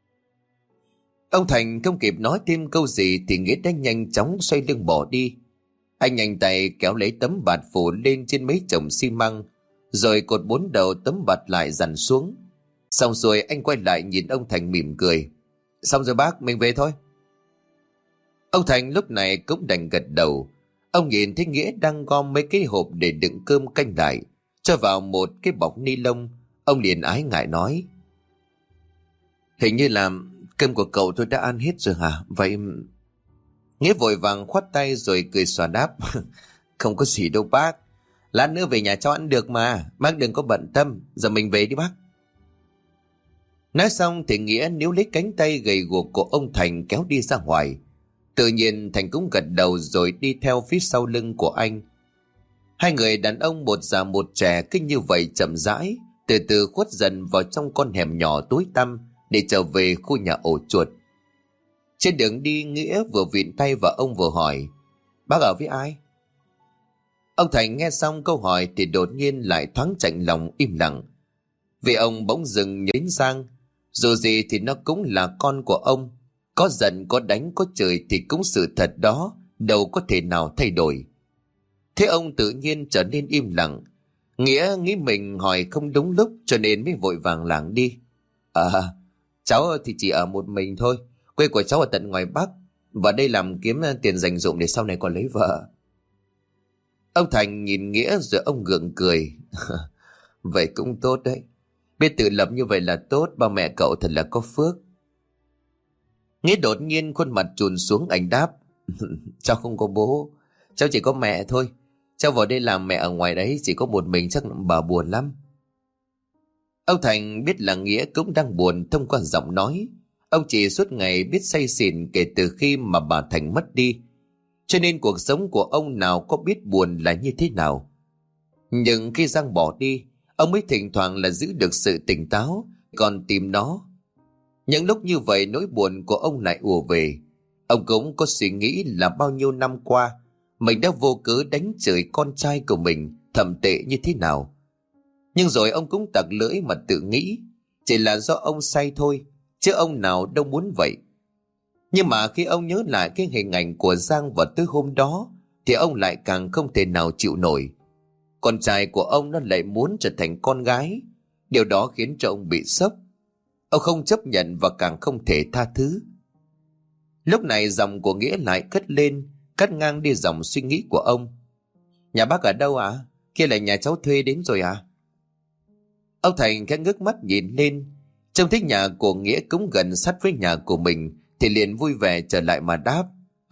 Speaker 1: Ông Thành không kịp nói thêm câu gì thì Nghĩa đã nhanh chóng xoay lưng bỏ đi. Anh nhanh tay kéo lấy tấm bạt phủ lên trên mấy chồng xi măng, rồi cột bốn đầu tấm bạt lại dằn xuống. Xong rồi anh quay lại nhìn ông Thành mỉm cười. Xong rồi bác, mình về thôi. Ông Thành lúc này cũng đành gật đầu. Ông nhìn thấy Nghĩa đang gom mấy cái hộp để đựng cơm canh đại, cho vào một cái bọc ni lông. Ông liền ái ngại nói, hình như là cơm của cậu tôi đã ăn hết rồi hả? Vậy... Nghĩa vội vàng khoát tay rồi cười xòa đáp. Không có gì đâu bác, lát nữa về nhà cháu ăn được mà, bác đừng có bận tâm, giờ mình về đi bác. Nói xong thì Nghĩa níu lấy cánh tay gầy guộc của ông Thành kéo đi ra ngoài. Tự nhiên Thành cũng gật đầu rồi đi theo phía sau lưng của anh. Hai người đàn ông một già một trẻ cứ như vậy chậm rãi, từ từ khuất dần vào trong con hẻm nhỏ tối tăm để trở về khu nhà ổ chuột. Trên đường đi, Nghĩa vừa vịn tay vào ông vừa hỏi, bác ở với ai? Ông Thành nghe xong câu hỏi thì đột nhiên lại thoáng chạnh lòng im lặng. Vì ông bỗng dừng nhớ đến Giang. Dù gì thì nó cũng là con của ông, có giận có đánh có chửi thì cũng sự thật đó, đâu có thể nào thay đổi. Thế ông tự nhiên trở nên im lặng. Nghĩa nghĩ mình hỏi không đúng lúc cho nên mới vội vàng lảng đi. À, cháu thì chỉ ở một mình thôi, quê của cháu ở tận ngoài Bắc, và đây làm kiếm tiền dành dụm để sau này còn lấy vợ. Ông Thành nhìn Nghĩa rồi ông gượng cười. Vậy cũng tốt đấy, biết tự lập như vậy là tốt, ba mẹ cậu thật là có phước. Nghĩa đột nhiên khuôn mặt trùn xuống, anh đáp. Cháu không có bố, cháu chỉ có mẹ thôi. Cháu vào đây làm mẹ ở ngoài đấy chỉ có một mình, chắc bà buồn lắm. Ông Thành biết là Nghĩa cũng đang buồn thông qua giọng nói. Ông chỉ suốt ngày biết say xỉn kể từ khi mà bà Thành mất đi, cho nên cuộc sống của ông nào có biết buồn là như thế nào. Nhưng khi Giang bỏ đi, ông mới thỉnh thoảng là giữ được sự tỉnh táo, còn tìm nó. Những lúc như vậy nỗi buồn của ông lại ùa về. Ông cũng có suy nghĩ là bao nhiêu năm qua mình đã vô cớ đánh chửi con trai của mình thậm tệ như thế nào. Nhưng rồi ông cũng tặc lưỡi mà tự nghĩ chỉ là do ông say thôi, chứ ông nào đâu muốn vậy. Nhưng mà khi ông nhớ lại cái hình ảnh của Giang vào tối hôm đó thì ông lại càng không thể nào chịu nổi. Con trai của ông nó lại muốn trở thành con gái. Điều đó khiến cho ông bị sốc. Ông không chấp nhận và càng không thể tha thứ. Lúc này giọng của Nghĩa lại cất lên, cắt ngang đi dòng suy nghĩ của ông. Nhà bác ở đâu ạ? À? Kia là nhà cháu thuê đến rồi à? Ông Thành khẽ ngước mắt nhìn lên, trông thấy nhà của Nghĩa cũng gần sát với nhà của mình thì liền vui vẻ trở lại mà đáp.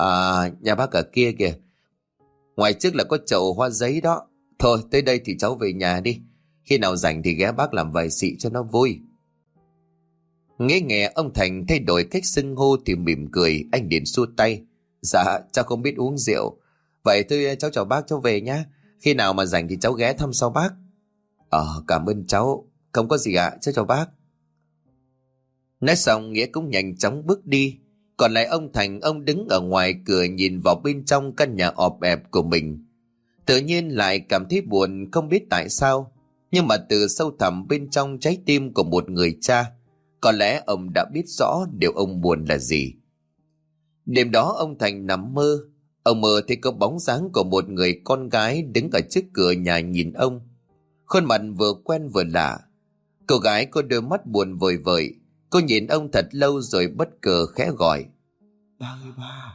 Speaker 1: À, nhà bác ở kia kìa. Ngoài trước là có chậu hoa giấy đó. Thôi tới đây thì cháu về nhà đi. Khi nào rảnh thì ghé bác làm vài xị cho nó vui. Nghe nghe ông Thành thay đổi cách xưng hô thì mỉm cười. Anh liền xua tay. Dạ cháu không biết uống rượu. Vậy thôi cháu chào bác, cháu về nhá. Khi nào mà rảnh thì cháu ghé thăm sau bác. Ờ cảm ơn cháu. Không có gì ạ, cháu chào bác. Nói xong Nghĩa cũng nhanh chóng bước đi. Còn lại ông Thành, ông đứng ở ngoài cửa nhìn vào bên trong căn nhà ọp ẹp của mình. Tự nhiên lại cảm thấy buồn, không biết tại sao. Nhưng mà từ sâu thẳm bên trong trái tim của một người cha, có lẽ ông đã biết rõ điều ông buồn là gì. Đêm đó ông Thành nằm mơ. Ông mơ thấy có bóng dáng của một người con gái đứng ở trước cửa nhà nhìn ông. Khuôn mặt vừa quen vừa lạ. Cô gái có đôi mắt buồn vời vợi. Cô nhìn ông thật lâu rồi bất ngờ khẽ gọi. Ba ơi ba.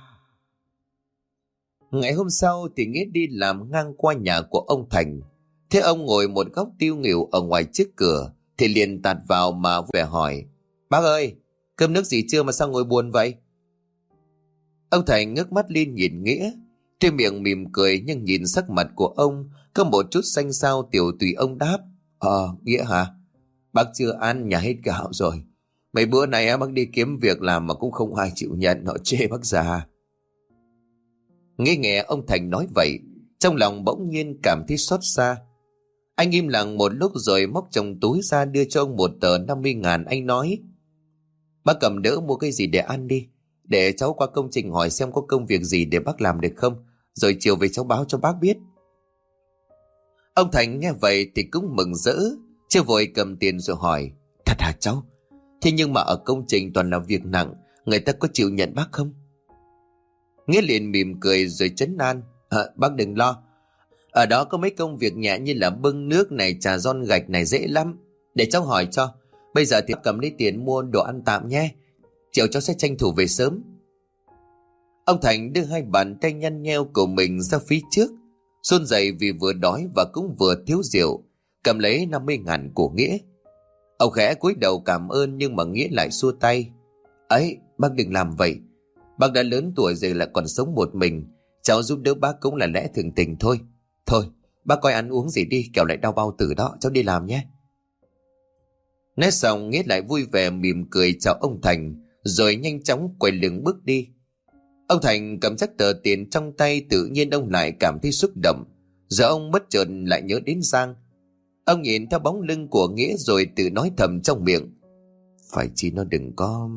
Speaker 1: Ngày hôm sau thì Nghĩa đi làm ngang qua nhà của ông Thành. Thế ông ngồi một góc tiêu nghỉu ở ngoài trước cửa thì liền tạt vào mà vẻ hỏi. Bác ơi, cơm nước gì chưa mà sao ngồi buồn vậy? Ông Thành ngước mắt lên nhìn Nghĩa. Trên miệng mỉm cười nhưng nhìn sắc mặt của ông có một chút xanh xao tiểu tùy ông đáp. Ờ, Nghĩa hả? Bác chưa ăn, nhà hết gạo rồi. Mấy bữa nay bác đi kiếm việc làm mà cũng không ai chịu nhận, họ chê bác già. Nghe nghe ông Thành nói vậy, trong lòng bỗng nhiên cảm thấy xót xa. Anh im lặng một lúc rồi móc trong túi ra đưa cho ông một tờ năm mươi ngàn. Anh nói, bác cầm đỡ mua cái gì để ăn đi, để cháu qua công trình hỏi xem có công việc gì để bác làm được không, rồi chiều về cháu báo cho bác biết. Ông Thành nghe vậy thì cũng mừng rỡ, chưa vội cầm tiền rồi hỏi, thật hả cháu? Thế nhưng mà ở công trình toàn là việc nặng, người ta có chịu nhận bác không? Nghĩa liền mỉm cười rồi trấn an. À, bác đừng lo. Ở đó có mấy công việc nhẹ như là bưng nước này, trà ron gạch này dễ lắm. Để cháu hỏi cho. Bây giờ thì cầm lấy tiền mua đồ ăn tạm nhé. Chiều cháu sẽ tranh thủ về sớm. Ông Thành đưa hai bàn tay nhăn nheo của mình ra phía trước, run rẩy vì vừa đói và cũng vừa thiếu rượu, cầm lấy năm mươi ngàn của Nghĩa. Ông khẽ cúi đầu cảm ơn nhưng mà Nghĩa lại xua tay. Ấy, bác đừng làm vậy. Bác đã lớn tuổi rồi lại còn sống một mình, cháu giúp đỡ bác cũng là lẽ thường tình thôi. Thôi, bác coi ăn uống gì đi, kẻo lại đau bao tử đó, cháu đi làm nhé. Nói xong Nghĩa lại vui vẻ mỉm cười chào ông Thành, rồi nhanh chóng quay lưng bước đi. Ông Thành cầm chắc tờ tiền trong tay, tự nhiên ông lại cảm thấy xúc động. Giờ ông bất chợt lại nhớ đến Giang. Ông nhìn theo bóng lưng của Nghĩa rồi tự nói thầm trong miệng, phải chi nó đừng có...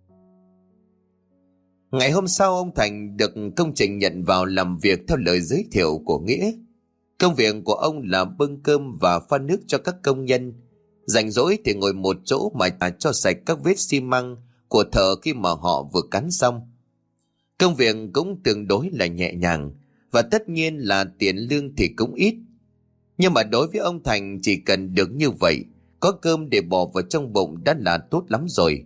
Speaker 1: Ngày hôm sau ông Thành được công trình nhận vào làm việc theo lời giới thiệu của Nghĩa. Công việc của ông là bưng cơm và pha nước cho các công nhân. Rảnh rỗi thì ngồi một chỗ mà cho sạch các vết xi măng của thợ khi mà họ vừa cán xong. Công việc cũng tương đối là nhẹ nhàng, và tất nhiên là tiền lương thì cũng ít. Nhưng mà đối với ông Thành chỉ cần được như vậy, có cơm để bỏ vào trong bụng đã là tốt lắm rồi.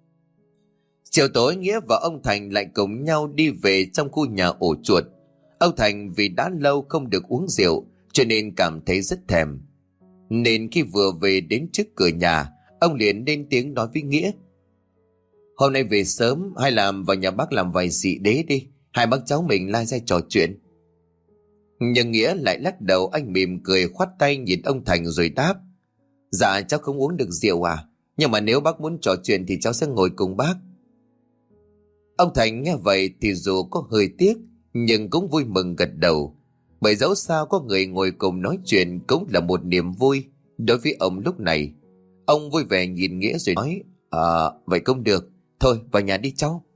Speaker 1: Chiều tối Nghĩa và ông Thành lại cùng nhau đi về trong khu nhà ổ chuột. Ông Thành vì đã lâu không được uống rượu cho nên cảm thấy rất thèm. Nên khi vừa về đến trước cửa nhà, ông liền lên tiếng nói với Nghĩa. Hôm nay về sớm hay làm vào nhà bác làm vài xị đế đi, hai bác cháu mình lai ra trò chuyện. Nhưng Nghĩa lại lắc đầu, anh mỉm cười khoát tay nhìn ông Thành rồi đáp. Dạ cháu không uống được rượu à, nhưng mà nếu bác muốn trò chuyện thì cháu sẽ ngồi cùng bác. Ông Thành nghe vậy thì dù có hơi tiếc nhưng cũng vui mừng gật đầu, bởi dẫu sao có người ngồi cùng nói chuyện cũng là một niềm vui đối với ông lúc này. Ông vui vẻ nhìn Nghĩa rồi nói, à, vậy cũng được, thôi vào nhà đi cháu.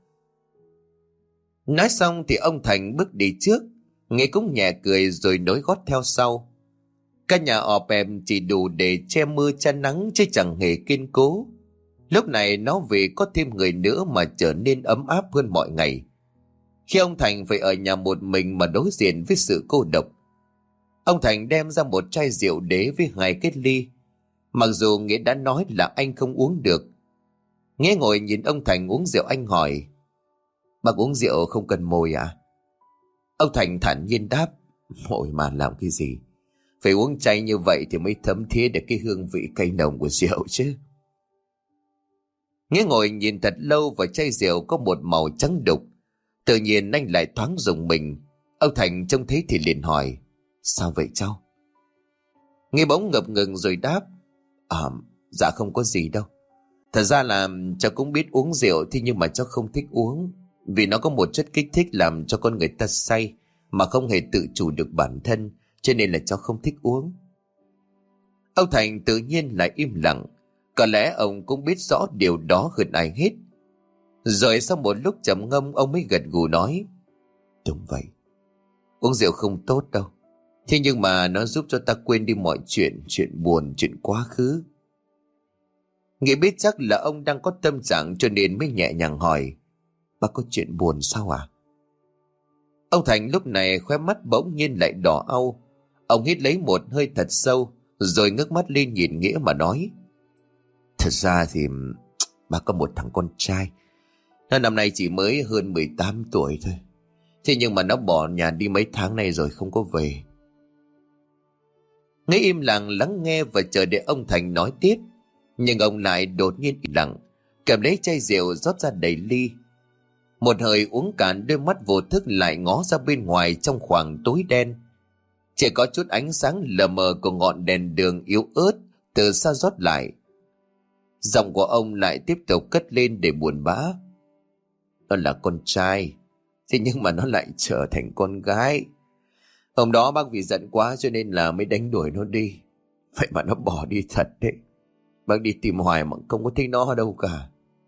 Speaker 1: Nói xong thì ông Thành bước đi trước, Nghĩa cũng nhẹ cười rồi nối gót theo sau. Căn nhà ọp ẹp chỉ đủ để che mưa che nắng chứ chẳng hề kiên cố. Lúc này nó vì có thêm người nữa mà trở nên ấm áp hơn mọi ngày. Khi ông Thành phải ở nhà một mình mà đối diện với sự cô độc, ông Thành đem ra một chai rượu đế với hai cái ly. Mặc dù Nghĩa đã nói là anh không uống được. Nghĩa ngồi nhìn ông Thành uống rượu, anh hỏi, bác uống rượu không cần mồi à? Ông Thành thản nhiên đáp, mồi mà làm cái gì, phải uống chay như vậy thì mới thấm thía được cái hương vị cay nồng của rượu chứ. Nghĩa ngồi nhìn thật lâu vào chai rượu có một màu trắng đục. Tự nhiên anh lại thoáng rùng mình. Ông Thành trông thấy thì liền hỏi: Sao vậy cháu? Nghe bỗng ngập ngừng rồi đáp: À, dạ không có gì đâu. Thật ra là cháu cũng biết uống rượu, thế nhưng mà cháu không thích uống, vì nó có một chất kích thích làm cho con người ta say mà không hề tự chủ được bản thân, cho nên là cháu không thích uống. Ông Thành tự nhiên lại im lặng. Có lẽ ông cũng biết rõ điều đó hơn ai hết. Rồi sau một lúc trầm ngâm, ông mới gật gù nói: Đúng vậy, uống rượu không tốt đâu. Thế nhưng mà nó giúp cho ta quên đi mọi chuyện, chuyện buồn, chuyện quá khứ. Nghĩ biết chắc là ông đang có tâm trạng cho nên mới nhẹ nhàng hỏi: Bác có chuyện buồn sao à? Ông Thành lúc này khóe mắt bỗng nhiên lại đỏ au. Ông hít lấy một hơi thật sâu, rồi ngước mắt lên nhìn Nghĩa mà nói: Thật ra thì bác có một thằng con trai. Nó năm nay chỉ mới hơn mười tám tuổi thôi. Thế nhưng mà nó bỏ nhà đi mấy tháng nay rồi không có về. Nghĩa im lặng lắng nghe và chờ để ông Thành nói tiếp. Nhưng ông lại đột nhiên im lặng, cầm lấy chai rượu rót ra đầy ly. Một hơi uống cạn, đôi mắt vô thức lại ngó ra bên ngoài trong khoảng tối đen. Chỉ có chút ánh sáng lờ mờ của ngọn đèn đường yếu ớt từ xa rót lại. Giọng của ông lại tiếp tục cất lên để buồn bã: Nó là con trai, thế nhưng mà nó lại trở thành con gái. Hôm đó bác vì giận quá cho nên là mới đánh đuổi nó đi. Vậy mà nó bỏ đi thật đấy. Bác đi tìm hoài mà không có thấy nó ở đâu cả.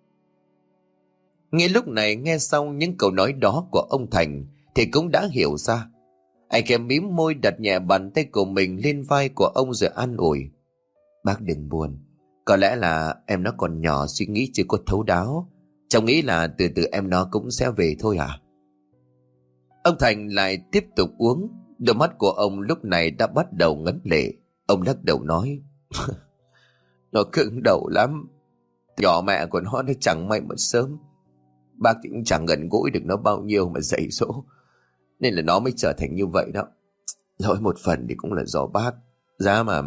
Speaker 1: Ngay lúc này nghe xong những câu nói đó của ông Thành thì cũng đã hiểu ra. Anh khẽ mím môi, đặt nhẹ bàn tay của mình lên vai của ông rồi an ủi: Bác đừng buồn. Có lẽ là em nó còn nhỏ, suy nghĩ chưa có thấu đáo. Cháu nghĩ là từ từ em nó cũng sẽ về thôi à. Ông Thành lại tiếp tục uống. Đôi mắt của ông lúc này đã bắt đầu ngấn lệ. Ông lắc đầu nói: Nó cứng đầu lắm. Nhỏ mẹ của nó nó chẳng may mất sớm. Bác cũng chẳng gần gũi được nó bao nhiêu mà dạy dỗ, nên là nó mới trở thành như vậy đó. Lỗi một phần thì cũng là do bác. Giá mà...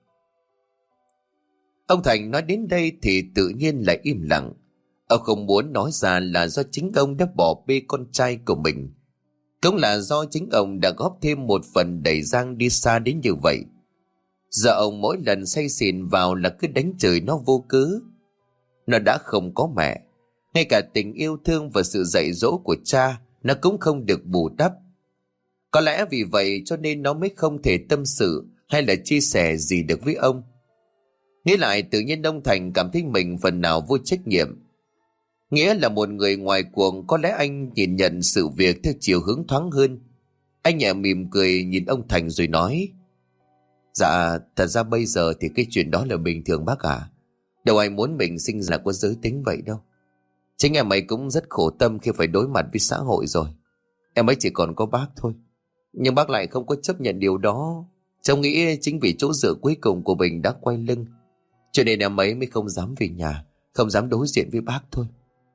Speaker 1: Ông Thành nói đến đây thì tự nhiên lại im lặng. Ông không muốn nói ra là do chính ông đã bỏ bê con trai của mình. Cũng là do chính ông đã góp thêm một phần đẩy Giang đi xa đến như vậy. Giờ ông mỗi lần say xỉn vào là cứ đánh chửi nó vô cớ. Nó đã không có mẹ. Ngay cả tình yêu thương và sự dạy dỗ của cha nó cũng không được bù đắp. Có lẽ vì vậy cho nên nó mới không thể tâm sự hay là chia sẻ gì được với ông. Nghĩ lại tự nhiên ông Thành cảm thấy mình phần nào vô trách nhiệm. Nghĩa là một người ngoài cuộc, có lẽ anh nhìn nhận sự việc theo chiều hướng thoáng hơn. Anh nhẹ mỉm cười nhìn ông Thành rồi nói: Dạ, thật ra bây giờ thì cái chuyện đó là bình thường bác ạ. Đâu ai muốn mình sinh ra là có giới tính vậy đâu. Chính em ấy cũng rất khổ tâm khi phải đối mặt với xã hội rồi. Em ấy chỉ còn có bác thôi. Nhưng bác lại không có chấp nhận điều đó. Cháu nghĩ chính vì chỗ dựa cuối cùng của mình đã quay lưng, cho nên em ấy mới không dám về nhà, không dám đối diện với bác thôi.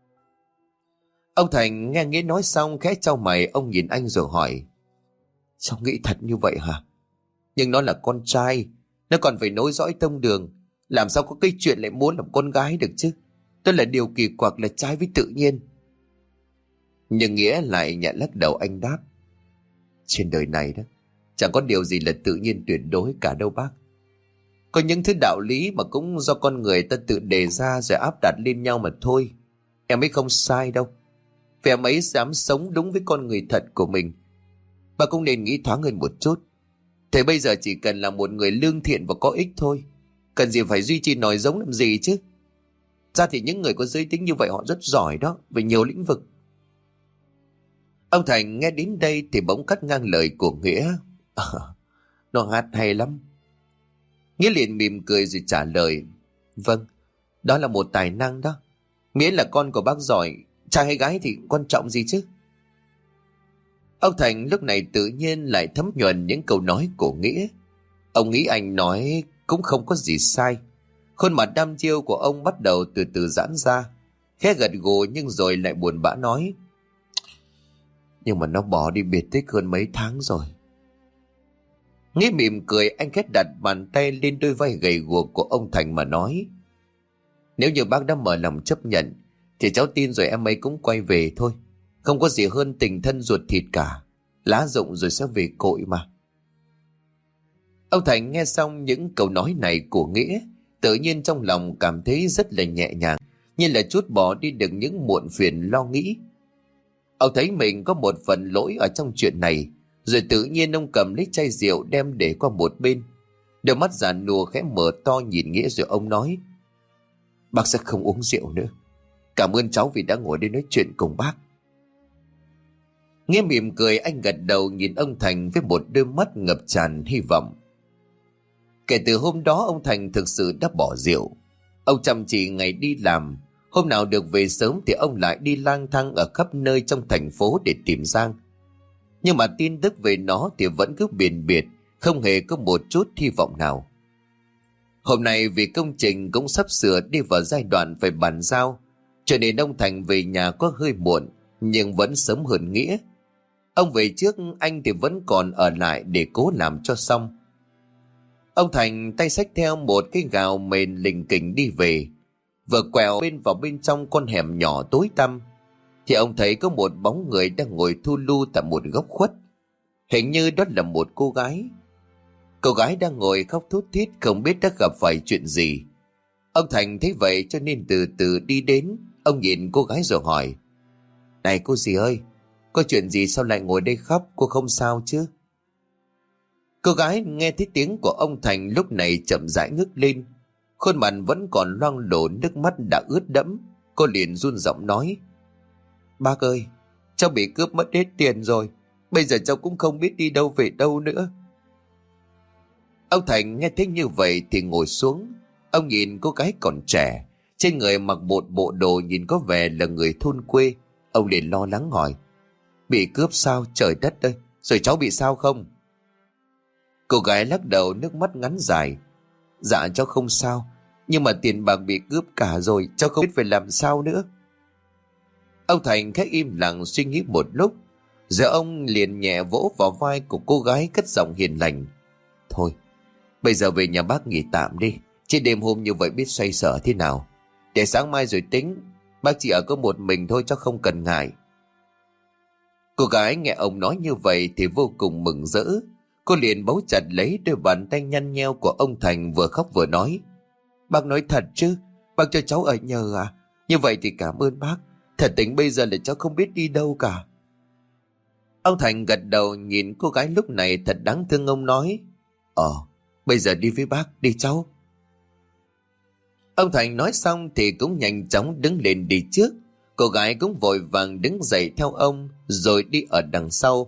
Speaker 1: Ông Thành nghe Nghĩa nói xong khẽ chau mày. Ông nhìn anh rồi hỏi: Cháu nghĩ thật như vậy hả? Nhưng nó là con trai, nó còn phải nối dõi tông đường. Làm sao có cái chuyện lại muốn làm con gái được chứ? Đó là điều kỳ quặc, là trái với tự nhiên. Nhưng Nghĩa lại nhẹ lắc đầu. Anh đáp: Trên đời này đó, chẳng có điều gì là tự nhiên tuyệt đối cả đâu bác. Có những thứ đạo lý mà cũng do con người ta tự đề ra rồi áp đặt lên nhau mà thôi. Em ấy không sai đâu. Vì em ấy dám sống đúng với con người thật của mình. Bà cũng nên nghĩ thoáng hơn một chút. Thế bây giờ chỉ cần là một người lương thiện và có ích thôi. Cần gì phải duy trì nòi giống làm gì chứ? Ra thì những người có giới tính như vậy họ rất giỏi đó, về nhiều lĩnh vực. Ông Thành nghe đến đây thì bỗng cắt ngang lời của Nghĩa: à, Nó hát hay lắm. Nghĩa liền mỉm cười rồi trả lời: Vâng, đó là một tài năng đó. Miễn là con của bác giỏi, trai hay gái thì quan trọng gì chứ. Ông Thành lúc này tự nhiên lại thấm nhuần những câu nói của Nghĩa. Ông nghĩ anh nói cũng không có gì sai. Khuôn mặt đăm chiêu của ông bắt đầu từ từ giãn ra, khẽ gật gù nhưng rồi lại buồn bã nói: Nhưng mà nó bỏ đi biệt tích hơn mấy tháng rồi. Nghĩa mỉm cười, anh khẽ đặt bàn tay lên đôi vai gầy guộc của ông Thành mà nói: Nếu như bác đã mở lòng chấp nhận thì cháu tin rồi em ấy cũng quay về thôi. Không có gì hơn tình thân ruột thịt cả. Lá rụng rồi sẽ về cội mà. Ông Thành nghe xong những câu nói này của Nghĩa, tự nhiên trong lòng cảm thấy rất là nhẹ nhàng, như là trút bỏ đi được những muộn phiền lo nghĩ. Ông thấy mình có một phần lỗi ở trong chuyện này, rồi tự nhiên ông cầm lấy chai rượu đem để qua một bên. Đôi mắt già nua khẽ mở to nhìn Nghĩa rồi ông nói: Bác sẽ không uống rượu nữa. Cảm ơn cháu vì đã ngồi đây nói chuyện cùng bác. Nghĩa mỉm cười, anh gật đầu nhìn ông Thành với một đôi mắt ngập tràn hy vọng. Kể từ hôm đó ông Thành thực sự đã bỏ rượu. Ông chăm chỉ ngày đi làm. Hôm nào được về sớm thì ông lại đi lang thang ở khắp nơi trong thành phố để tìm Giang. Nhưng mà tin tức về nó thì vẫn cứ biển biệt, không hề có một chút hy vọng nào. Hôm nay vì công trình cũng sắp sửa đi vào giai đoạn phải bàn giao, cho nên ông Thành về nhà có hơi muộn, nhưng vẫn sớm hơn Nghĩa. Ông về trước, anh thì vẫn còn ở lại để cố làm cho xong. Ông Thành tay xách theo một cái gào mền lình kình đi về. Vừa quẹo bên vào bên trong con hẻm nhỏ tối tăm thì ông thấy có một bóng người đang ngồi thu lu tại một góc khuất. Hình như đó là một cô gái. Cô gái đang ngồi khóc thút thít, không biết đã gặp phải chuyện gì. Ông Thành thấy vậy cho nên từ từ đi đến. Ông nhìn cô gái rồi hỏi: Này cô dì ơi, có chuyện gì sao lại ngồi đây khóc, cô không sao chứ? Cô gái nghe thấy tiếng của ông Thành lúc này chậm rãi ngước lên. Khuôn mặt vẫn còn loang lổ, nước mắt đã ướt đẫm. Cô liền run giọng nói: Bác ơi, cháu bị cướp mất hết tiền rồi. Bây giờ cháu cũng không biết đi đâu về đâu nữa. Ông Thành nghe thấy như vậy thì ngồi xuống. Ông nhìn cô gái còn trẻ, trên người mặc một bộ đồ nhìn có vẻ là người thôn quê. Ông liền lo lắng hỏi: Bị cướp sao trời đất ơi, rồi cháu bị sao không? Cô gái lắc đầu, nước mắt ngắn dài: Dạ cháu không sao, nhưng mà tiền bạc bị cướp cả rồi, cháu không biết phải làm sao nữa. Ông Thành khẽ im lặng suy nghĩ một lúc, rồi ông liền nhẹ vỗ vào vai của cô gái, cất giọng hiền lành: Thôi, bây giờ về nhà bác nghỉ tạm đi, chứ đêm hôm như vậy biết xoay sở thế nào. Để sáng mai rồi tính, bác chỉ ở có một mình thôi, cháu không cần ngại. Cô gái nghe ông nói như vậy thì vô cùng mừng rỡ. Cô liền bấu chặt lấy đôi bàn tay nhăn nheo của ông Thành, vừa khóc vừa nói: Bác nói thật chứ, bác cho cháu ở nhờ à? Như vậy thì cảm ơn bác. Thật tính bây giờ là cháu không biết đi đâu cả. Ông Thành gật đầu nhìn cô gái lúc này thật đáng thương. Ông nói: Ờ, bây giờ đi với bác, đi cháu. Ông Thành nói xong thì cũng nhanh chóng đứng lên đi trước. Cô gái cũng vội vàng đứng dậy theo ông, rồi đi ở đằng sau.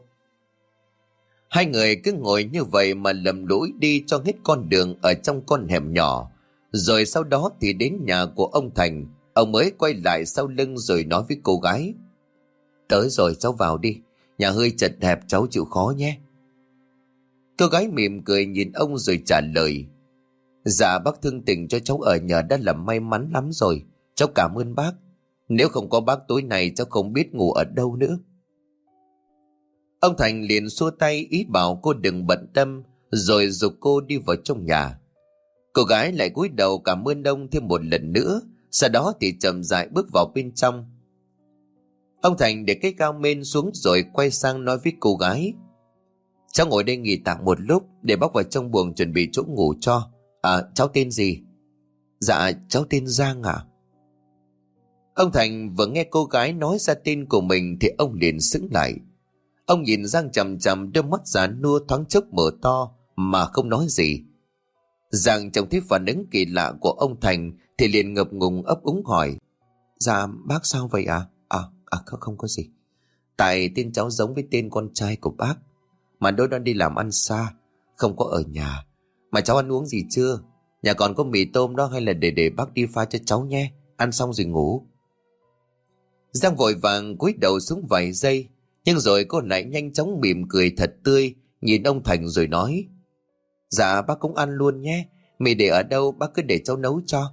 Speaker 1: Hai người cứ ngồi như vậy mà lầm lũi đi cho hết con đường ở trong con hẻm nhỏ. Rồi sau đó thì đến nhà của ông Thành. Ông mới quay lại sau lưng rồi nói với cô gái: Tới rồi, cháu vào đi, nhà hơi chật hẹp, cháu chịu khó nhé. Cô gái mỉm cười nhìn ông rồi trả lời: Dạ bác thương tình cho cháu ở nhờ đã là may mắn lắm rồi, cháu cảm ơn bác. Nếu không có bác tối nay cháu không biết ngủ ở đâu nữa. Ông Thành liền xua tay ý bảo cô đừng bận tâm, rồi giục cô đi vào trong nhà. Cô gái lại cúi đầu cảm ơn ông thêm một lần nữa, sau đó thì chậm rãi bước vào bên trong. Ông Thành để cái cao men xuống rồi quay sang nói với cô gái: Cháu ngồi đây nghỉ tạm một lúc, để bác vào trong buồng chuẩn bị chỗ ngủ cho. À, cháu tên gì? Dạ cháu tên Giang ạ. Ông Thành vừa nghe cô gái nói ra tên của mình thì ông liền sững lại. Ông nhìn Giang chằm chằm, đôi mắt già nua thoáng chốc mở to mà không nói gì. Giang trông thấy phản ứng kỳ lạ của ông Thành thì liền ngập ngùng ấp úng hỏi: Dạ bác sao vậy à? À, à không, không có gì. Tại tên cháu giống với tên con trai của bác, mà đôi đang đi làm ăn xa, không có ở nhà. Mà cháu ăn uống gì chưa? Nhà còn có mì tôm đó, hay là để để bác đi pha cho cháu nhé. Ăn xong rồi ngủ. Giang vội vàng cúi đầu xuống vài giây, nhưng rồi cô lại nhanh chóng mỉm cười thật tươi nhìn ông Thành rồi nói: Dạ bác cũng ăn luôn nhé. Mì để ở đâu bác cứ để cháu nấu cho.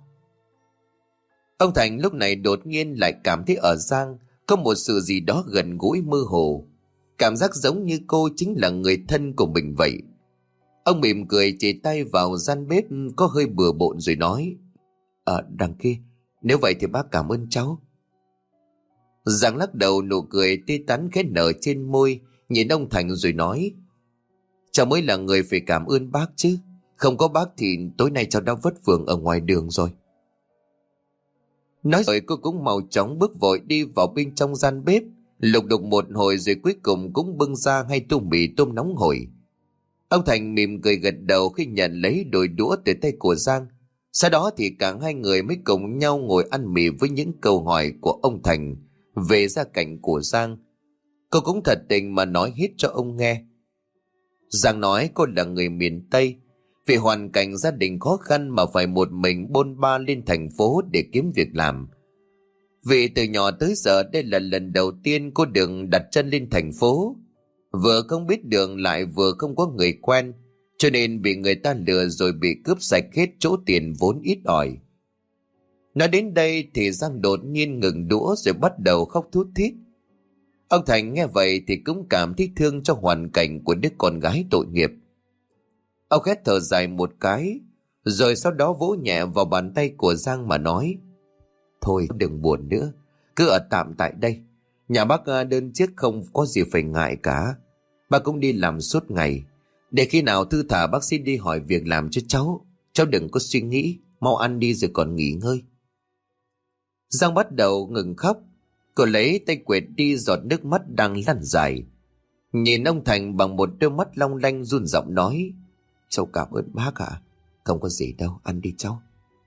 Speaker 1: Ông Thành lúc này đột nhiên lại cảm thấy ở Giang có một sự gì đó gần gũi mơ hồ. Cảm giác giống như cô chính là người thân của mình vậy. Ông mỉm cười chỉ tay vào gian bếp có hơi bừa bộn rồi nói: Ờ đằng kia, nếu vậy thì bác cảm ơn cháu. Giang lắc đầu, nụ cười tươi tắn khẽ nở trên môi, nhìn ông Thành rồi nói: Cháu mới là người phải cảm ơn bác chứ. Không có bác thì tối nay cháu đã vất vưởng ở ngoài đường rồi. Nói rồi cô cũng mau chóng bước vội đi vào bên trong gian bếp, lục đục một hồi rồi cuối cùng cũng bưng ra hai tô mì tôm nóng hổi. Ông Thành mỉm cười gật đầu khi nhận lấy đôi đũa từ tay của Giang. Sau đó thì cả hai người mới cùng nhau ngồi ăn mì với những câu hỏi của ông Thành về gia cảnh của Giang. Cô cũng thật tình mà nói hết cho ông nghe. Giang nói cô là người miền Tây, vì hoàn cảnh gia đình khó khăn mà phải một mình bôn ba lên thành phố để kiếm việc làm. Vì từ nhỏ tới giờ đây là lần đầu tiên cô được đặt chân lên thành phố, vừa không biết đường lại vừa không có người quen, cho nên bị người ta lừa rồi bị cướp sạch hết chỗ tiền vốn ít ỏi. Nói đến đây thì Giang đột nhiên ngừng đũa rồi bắt đầu khóc thút thít. Ông Thành nghe vậy thì cũng cảm thấy thương cho hoàn cảnh của đứa con gái tội nghiệp. Ông khét thở dài một cái, rồi sau đó vỗ nhẹ vào bàn tay của Giang mà nói: Thôi đừng buồn nữa, cứ ở tạm tại đây. Nhà bác đơn chiếc không có gì phải ngại cả. Bác cũng đi làm suốt ngày. Để khi nào thư thả bác xin đi hỏi việc làm cho cháu. Cháu đừng có suy nghĩ, mau ăn đi rồi còn nghỉ ngơi. Giang bắt đầu ngừng khóc. Cô lấy tay quệt đi giọt nước mắt đang lăn dài. Nhìn ông Thành bằng một đôi mắt long lanh run giọng nói: Cháu cảm ơn bác ạ. Không có gì đâu, ăn đi cháu.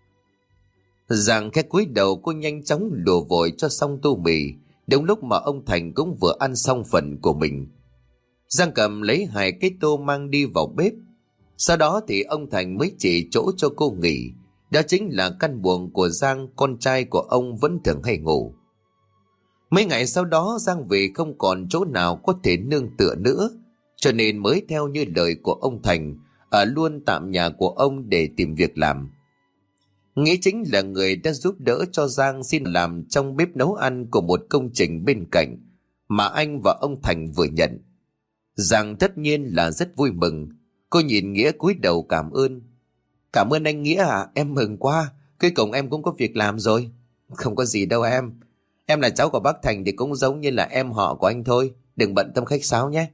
Speaker 1: Giang khẽ cúi đầu, cô nhanh chóng lùa vội cho xong tô mì, đúng lúc mà ông Thành cũng vừa ăn xong phần của mình. Giang cầm lấy hai cái tô mang đi vào bếp. Sau đó thì ông Thành mới chỉ chỗ cho cô nghỉ. Đó chính là căn buồng của Giang, con trai của ông vẫn thường hay ngủ. Mấy ngày sau đó Giang vì không còn chỗ nào có thể nương tựa nữa, cho nên mới theo như lời của ông Thành ở luôn tạm nhà của ông để tìm việc làm. Nghĩ chính là người đã giúp đỡ cho Giang xin làm trong bếp nấu ăn của một công trình bên cạnh mà anh và ông Thành vừa nhận. Giang tất nhiên là rất vui mừng. Cô nhìn Nghĩa cúi đầu cảm ơn. Cảm ơn anh Nghĩa à, em mừng quá. Cuối cùng em cũng có việc làm rồi. Không có gì đâu em. Em là cháu của bác Thành thì cũng giống như là em họ của anh thôi. Đừng bận tâm khách sáo nhé.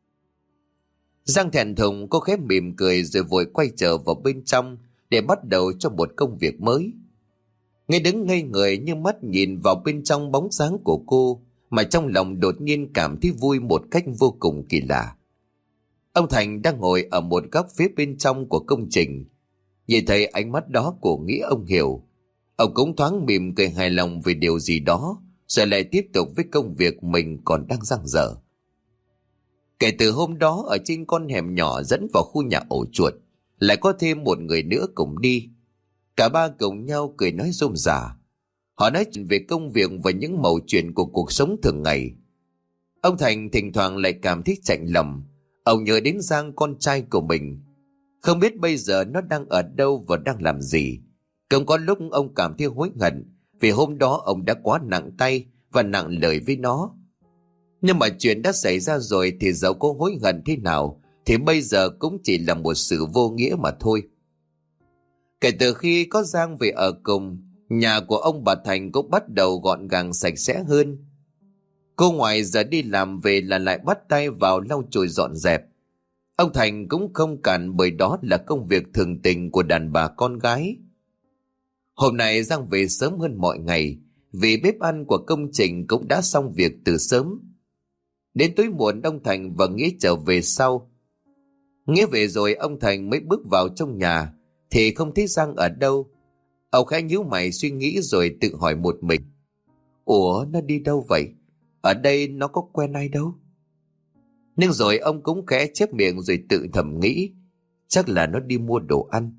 Speaker 1: Giang thẹn thùng, cô khép mỉm cười rồi vội quay trở vào bên trong để bắt đầu cho một công việc mới. Nghe đứng ngây người như mắt nhìn vào bên trong bóng dáng của cô mà trong lòng đột nhiên cảm thấy vui một cách vô cùng kỳ lạ. Ông Thành đang ngồi ở một góc phía bên trong của công trình. Nhìn thấy ánh mắt đó của Nghĩa, ông hiểu. Ông cũng thoáng mỉm cười hài lòng về điều gì đó, rồi lại tiếp tục với công việc mình còn đang dang dở. Kể từ hôm đó, ở trên con hẻm nhỏ dẫn vào khu nhà ổ chuột, lại có thêm một người nữa cùng đi. Cả ba cùng nhau cười nói rôm rả. Họ nói chuyện về công việc và những mẩu chuyện của cuộc sống thường ngày. Ông Thành thỉnh thoảng lại cảm thấy chạnh lòng. Ông nhớ đến Giang, con trai của mình. Không biết bây giờ nó đang ở đâu và đang làm gì. Cũng có lúc ông cảm thấy hối hận vì hôm đó ông đã quá nặng tay và nặng lời với nó. Nhưng mà chuyện đã xảy ra rồi thì dẫu có hối hận thế nào thì bây giờ cũng chỉ là một sự vô nghĩa mà thôi. Kể từ khi có Giang về ở cùng, nhà của ông bà Thành cũng bắt đầu gọn gàng sạch sẽ hơn. Cô ngoài giờ đi làm về là lại bắt tay vào lau chùi dọn dẹp. Ông Thành cũng không cản bởi đó là công việc thường tình của đàn bà con gái. Hôm nay Giang về sớm hơn mọi ngày vì bếp ăn của công trình cũng đã xong việc từ sớm. Đến tối muộn ông Thành và Nghĩa trở về sau. Nghĩa về rồi ông Thành mới bước vào trong nhà thì không thấy Giang ở đâu. Ông khẽ nhíu mày suy nghĩ rồi tự hỏi một mình: Ủa, nó đi đâu vậy? Ở đây nó có quen ai đâu? Nhưng rồi ông cũng khẽ chép miệng rồi tự thầm nghĩ: Chắc là nó đi mua đồ ăn.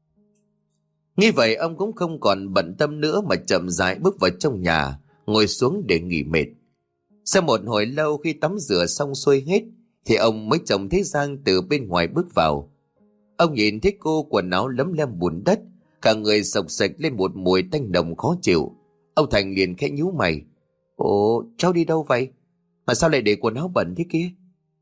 Speaker 1: Nghĩ vậy ông cũng không còn bận tâm nữa mà chậm rãi bước vào trong nhà, ngồi xuống để nghỉ mệt. Sau một hồi lâu khi tắm rửa xong xuôi hết thì ông mới trông thấy Giang từ bên ngoài bước vào. Ông nhìn thấy cô quần áo lấm lem bùn đất, cả người sộc sạch lên một mùi tanh nồng khó chịu. Ông Thành liền khẽ nhíu mày: Ồ, cháu đi đâu vậy? Mà sao lại để quần áo bẩn thế kia?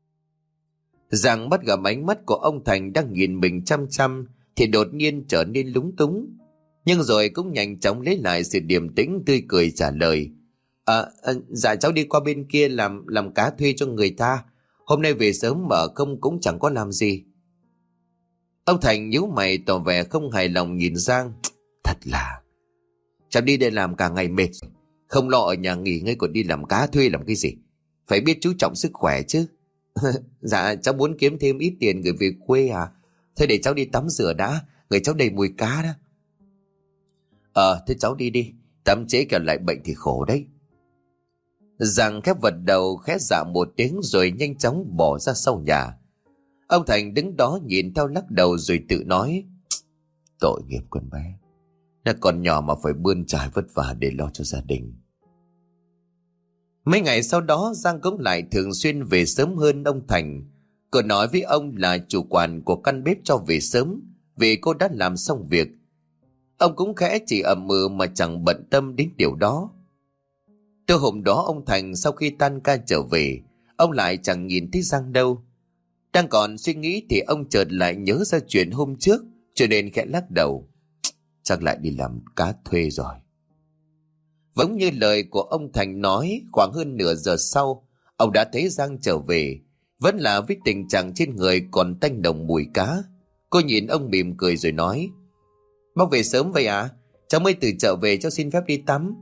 Speaker 1: Giang bắt gặp ánh mắt của ông Thành đang nhìn mình chăm chăm thì đột nhiên trở nên lúng túng. Nhưng rồi cũng nhanh chóng lấy lại sự điềm tĩnh tươi cười trả lời: À, à, dạ cháu đi qua bên kia làm làm cá thuê cho người ta. Hôm nay về sớm mà không cũng chẳng có làm gì. Ông Thành nhíu mày tỏ vẻ không hài lòng nhìn Giang. Thật là, cháu đi đây làm cả ngày mệt, không lo ở nhà nghỉ ngơi còn đi làm cá thuê làm cái gì? Phải biết chú trọng sức khỏe chứ. Dạ cháu muốn kiếm thêm ít tiền gửi về quê à. Thôi để cháu đi tắm rửa đã, người cháu đầy mùi cá đó. Ờ thế cháu đi đi, tắm trễ kẻo lại bệnh thì khổ đấy. Giang khép vật đầu khẽ dạ một tiếng rồi nhanh chóng bỏ ra sau nhà. Ông Thành đứng đó nhìn theo lắc đầu rồi tự nói. Tội nghiệp con bé, nó còn nhỏ mà phải bươn trải vất vả để lo cho gia đình. Mấy ngày sau đó Giang cũng lại thường xuyên về sớm hơn ông Thành. Cô nói với ông là chủ quản của căn bếp cho về sớm vì cô đã làm xong việc. Ông cũng khẽ chỉ ậm ừ mà chẳng bận tâm đến điều đó. Từ hôm đó ông Thành sau khi tan ca trở về, ông lại chẳng nhìn thấy Giang đâu. Đang còn suy nghĩ thì ông chợt lại nhớ ra chuyện hôm trước, cho nên khẽ lắc đầu. Chắc lại đi làm cá thuê rồi. Vẫn như lời của ông Thành nói, khoảng hơn nửa giờ sau, ông đã thấy Giang trở về, vẫn là với tình trạng trên người còn tanh đồng mùi cá. Cô nhìn ông mỉm cười rồi nói. Bác về sớm vậy à? Cháu mới từ chợ về, cháu xin phép đi tắm.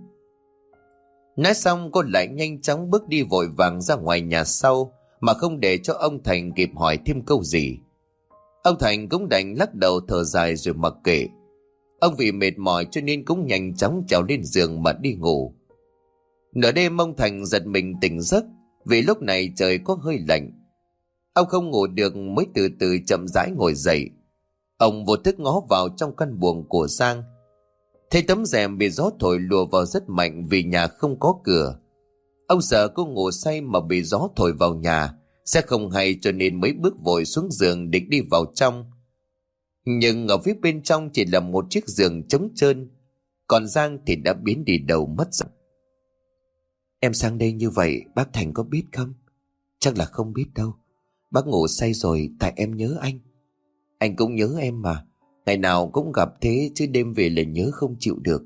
Speaker 1: Nói xong cô lại nhanh chóng bước đi vội vàng ra ngoài nhà sau, mà không để cho ông Thành kịp hỏi thêm câu gì. Ông Thành cũng đành lắc đầu thở dài rồi mặc kệ. Ông vì mệt mỏi cho nên cũng nhanh chóng trèo lên giường mà đi ngủ. Nửa đêm ông Thành giật mình tỉnh giấc vì lúc này trời có hơi lạnh. Ông không ngủ được mới từ từ chậm rãi ngồi dậy. Ông vô thức ngó vào trong căn buồng của Giang. Thấy tấm rèm bị gió thổi lùa vào rất mạnh vì nhà không có cửa. Ông sợ cô ngủ say mà bị gió thổi vào nhà sẽ không hay, cho nên mấy bước vội xuống giường định đi vào trong. Nhưng ở phía bên trong chỉ là một chiếc giường trống trơn, còn Giang thì đã biến đi đâu mất dạng. Em sang đây như vậy bác Thành có biết không? Chắc là không biết đâu. Bác ngủ say rồi, tại em nhớ anh. Anh cũng nhớ em mà, ngày nào cũng gặp thế chứ đêm về là nhớ không chịu được.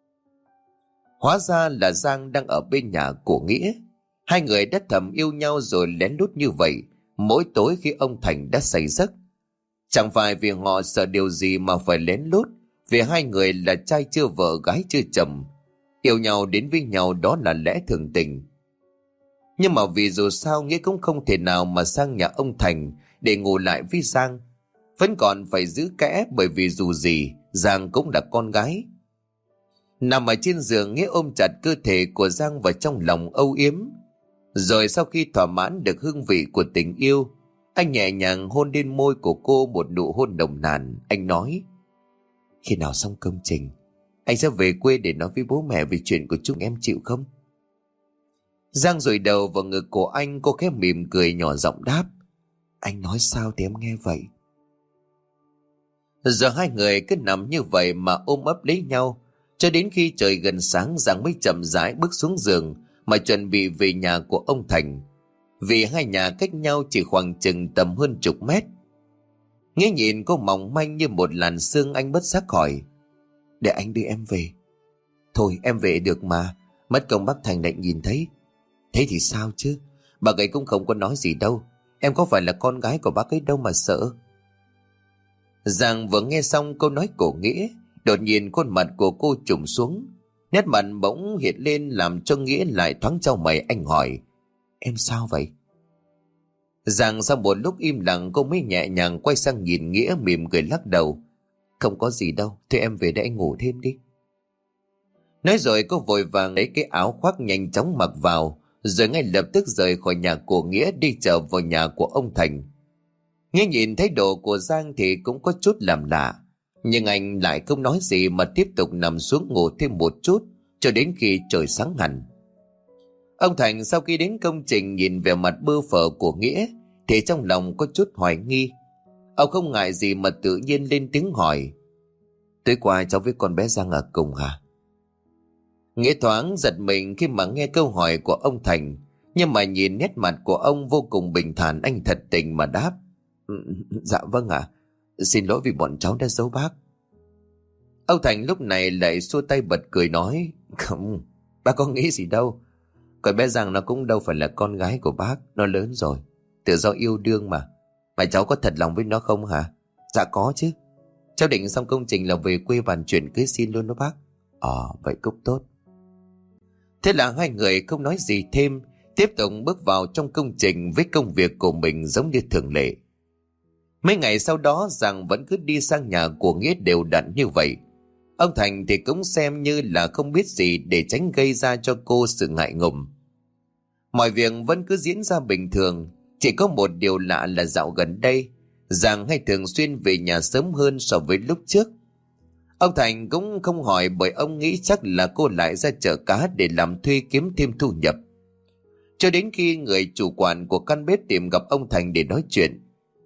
Speaker 1: Hóa ra là Giang đang ở bên nhà của Nghĩa. Hai người đã thầm yêu nhau rồi lén lút như vậy mỗi tối khi ông Thành đã say giấc. Chẳng phải vì họ sợ điều gì mà phải lén lút, vì hai người là trai chưa vợ gái chưa chồng, yêu nhau đến với nhau đó là lẽ thường tình. Nhưng mà vì dù sao Nghĩa cũng không thể nào mà sang nhà ông Thành để ngủ lại với Giang. Vẫn còn phải giữ kẽ, bởi vì dù gì Giang cũng là con gái. Nằm ở trên giường, Nghĩa ôm chặt cơ thể của Giang vào trong lòng âu yếm. Rồi sau khi thỏa mãn được hương vị của tình yêu, anh nhẹ nhàng hôn lên môi của cô một nụ hôn nồng nàn. Anh nói, khi nào xong công trình anh sẽ về quê để nói với bố mẹ về chuyện của chúng em, chịu không? Giang dụi đầu vào ngực của anh, cô khẽ mỉm cười nhỏ giọng đáp, anh nói sao thì em nghe vậy. Giờ hai người cứ nằm như vậy mà ôm ấp lấy nhau, cho đến khi trời gần sáng Giang mới chậm rãi bước xuống giường mà chuẩn bị về nhà của ông Thành. Vì hai nhà cách nhau chỉ khoảng chừng tầm hơn chục mét. Nghĩa nhìn cô mỏng manh như một làn sương, anh bất giác hỏi, để anh đưa em về. Thôi em về được mà, mất công bác Thành lại nhìn thấy. Thế thì sao chứ, bà ấy cũng không có nói gì đâu. Em có phải là con gái của bác ấy đâu mà sợ. Giang vừa nghe xong câu nói của Nghĩa, đột nhiên khuôn mặt của cô trùng xuống, nét mặt bỗng hiện lên làm cho Nghĩa lại thoáng chau mày. Anh hỏi, em sao vậy? Giang sau một lúc im lặng, cô mới nhẹ nhàng quay sang nhìn Nghĩa, mỉm cười lắc đầu, không có gì đâu, thôi em về để anh ngủ thêm đi. Nói rồi cô vội vàng lấy cái áo khoác nhanh chóng mặc vào, rồi ngay lập tức rời khỏi nhà của Nghĩa đi trở vào nhà của ông Thành. Nghĩa nhìn thái độ của Giang thì cũng có chút làm lạ, nhưng anh lại không nói gì mà tiếp tục nằm xuống ngủ thêm một chút cho đến khi trời sáng hẳn. Ông Thành sau khi đến công trình nhìn về mặt bơ phờ của Nghĩa thì trong lòng có chút hoài nghi. Ông không ngại gì mà tự nhiên lên tiếng hỏi, tối qua cháu với con bé Giang ở cùng hả? Nghĩa thoáng giật mình khi mà nghe câu hỏi của ông Thành, nhưng mà nhìn nét mặt của ông vô cùng bình thản, anh thật tình mà đáp, dạ vâng ạ, xin lỗi vì bọn cháu đã giấu bác. Ông Thành lúc này lại xua tay bật cười nói, không, Bác có nghĩ gì đâu. Còn bé Giang nó cũng đâu phải là con gái của bác. Nó lớn rồi, tự do yêu đương mà. Mà cháu có thật lòng với nó không hả? Dạ có chứ. Cháu định xong công trình là về quê bàn chuyện cưới xin luôn đó bác. Ờ vậy cũng tốt. Thế là hai người không nói gì thêm, tiếp tục bước vào trong công trình với công việc của mình giống như thường lệ. Mấy ngày sau đó Giang vẫn cứ đi sang nhà của Nghĩa đều đặn như vậy. Ông Thành thì cũng xem như là không biết gì để tránh gây ra cho cô sự ngại ngùng. Mọi việc vẫn cứ diễn ra bình thường, chỉ có một điều lạ là dạo gần đây Giang hay thường xuyên về nhà sớm hơn so với lúc trước. Ông Thành cũng không hỏi bởi ông nghĩ chắc là cô lại ra chợ cá để làm thuê kiếm thêm thu nhập. Cho đến khi người chủ quản của căn bếp tìm gặp ông Thành để nói chuyện.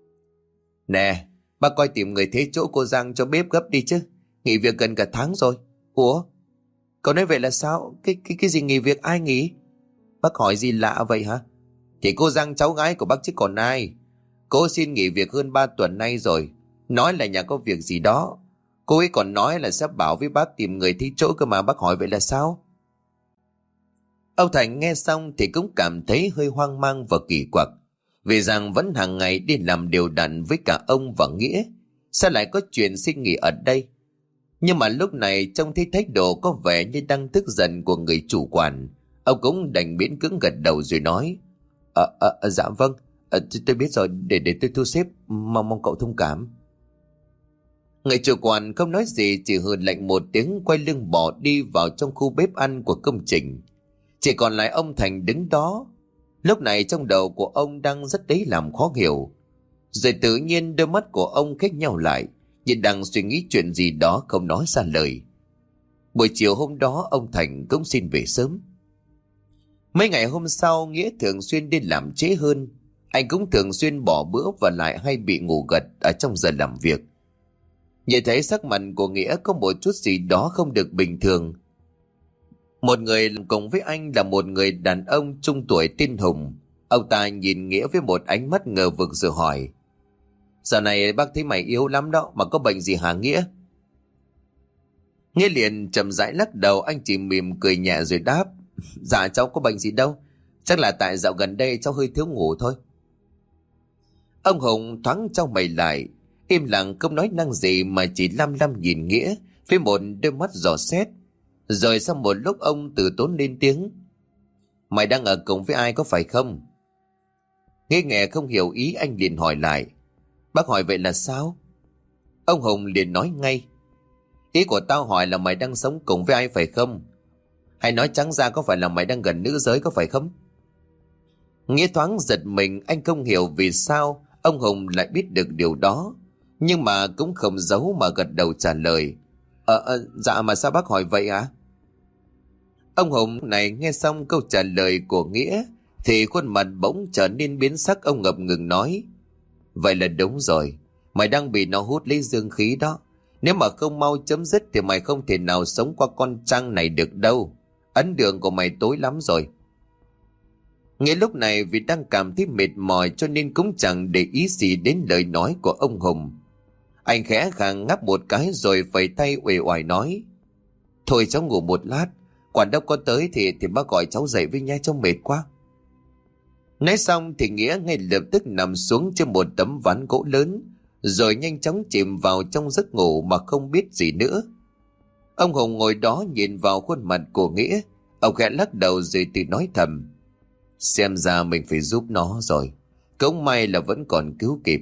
Speaker 1: Nè, bác coi tìm người thế chỗ cô Giang cho bếp gấp đi chứ. Nghỉ việc gần cả tháng rồi. Ủa? Cậu nói vậy là sao? Cái cái cái gì nghỉ việc, ai nghỉ? Bác hỏi gì lạ vậy hả? Thì cô Giang cháu gái của bác chứ còn ai. Cô xin nghỉ việc hơn ba tuần nay rồi. Nói là nhà có việc gì đó. Cô ấy còn nói là sắp bảo với bác tìm người thi chỗ cơ mà, bác hỏi vậy là sao? Ông Thành nghe xong thì cũng cảm thấy hơi hoang mang và kỳ quặc. Vì rằng vẫn hàng ngày đi làm đều đặn với cả ông và Nghĩa, sao lại có chuyện xin nghỉ ở đây? Nhưng mà lúc này trông thấy thái độ có vẻ như đang tức giận của người chủ quản, ông cũng đành miễn cưỡng gật đầu rồi nói: Ờ, à, dạ vâng, à, tôi biết rồi, để để tôi thu xếp, mong mong cậu thông cảm. Người chủ quản không nói gì, chỉ hừ lạnh một tiếng quay lưng bỏ đi vào trong khu bếp ăn của công trình. Chỉ còn lại ông Thành đứng đó. Lúc này trong đầu của ông đang rất đấy làm khó hiểu. Rồi tự nhiên đôi mắt của ông khép nhau lại, như đang suy nghĩ chuyện gì đó không nói ra lời. Buổi chiều hôm đó ông Thành cũng xin về sớm. Mấy ngày hôm sau Nghĩa thường xuyên đi làm trễ hơn. Anh cũng thường xuyên bỏ bữa và lại hay bị ngủ gật ở trong giờ làm việc. Nhìn thấy sắc mặt của Nghĩa có một chút gì đó không được bình thường. Một người làm cùng với anh là một người đàn ông trung tuổi tên Hùng. Ông ta nhìn Nghĩa với một ánh mắt ngờ vực rồi hỏi: Giờ này bác thấy mày yếu lắm đó, mà có bệnh gì hả Nghĩa? Nghĩa liền chậm rãi lắc đầu, anh chỉ mỉm cười nhẹ rồi đáp: Dạ cháu có bệnh gì đâu, chắc là tại dạo gần đây cháu hơi thiếu ngủ thôi. Ông Hùng thoáng trao mày lại, im lặng không nói năng gì mà chỉ lăm lăm nhìn Nghĩa với một đôi mắt dò xét. Rồi sau một lúc ông từ tốn lên tiếng: Mày đang ở cùng với ai có phải không? Nghĩa nghe không hiểu ý, anh liền hỏi lại: Bác hỏi vậy là sao? Ông Hùng liền nói ngay: Ý của tao hỏi là mày đang sống cùng với ai phải không? Hay nói trắng ra có phải là mày đang gần nữ giới có phải không? Nghĩa thoáng giật mình, anh không hiểu vì sao ông Hùng lại biết được điều đó, nhưng mà cũng không giấu mà gật đầu trả lời: Ờ, ờ dạ mà sao bác hỏi vậy à? Ông Hùng này nghe xong câu trả lời của Nghĩa thì khuôn mặt bỗng trở nên biến sắc, ông ngập ngừng nói: Vậy là đúng rồi, mày đang bị nó hút lấy dương khí đó. Nếu mà không mau chấm dứt thì mày không thể nào sống qua con trăng này được đâu. Ấn đường của mày tối lắm rồi. Nghĩa lúc này vì đang cảm thấy mệt mỏi cho nên cũng chẳng để ý gì đến lời nói của ông Hùng. Anh khẽ khàng ngáp một cái rồi phẩy tay uể oải nói: Thôi cháu ngủ một lát, quản đốc có tới thì thì bác gọi cháu dậy với nha, cháu mệt quá. Nói xong thì Nghĩa ngay lập tức nằm xuống trên một tấm ván gỗ lớn, rồi nhanh chóng chìm vào trong giấc ngủ mà không biết gì nữa. Ông Hùng ngồi đó nhìn vào khuôn mặt của Nghĩa, ông khẽ lắc đầu rồi tự nói thầm: Xem ra mình phải giúp nó rồi, cũng may là vẫn còn cứu kịp.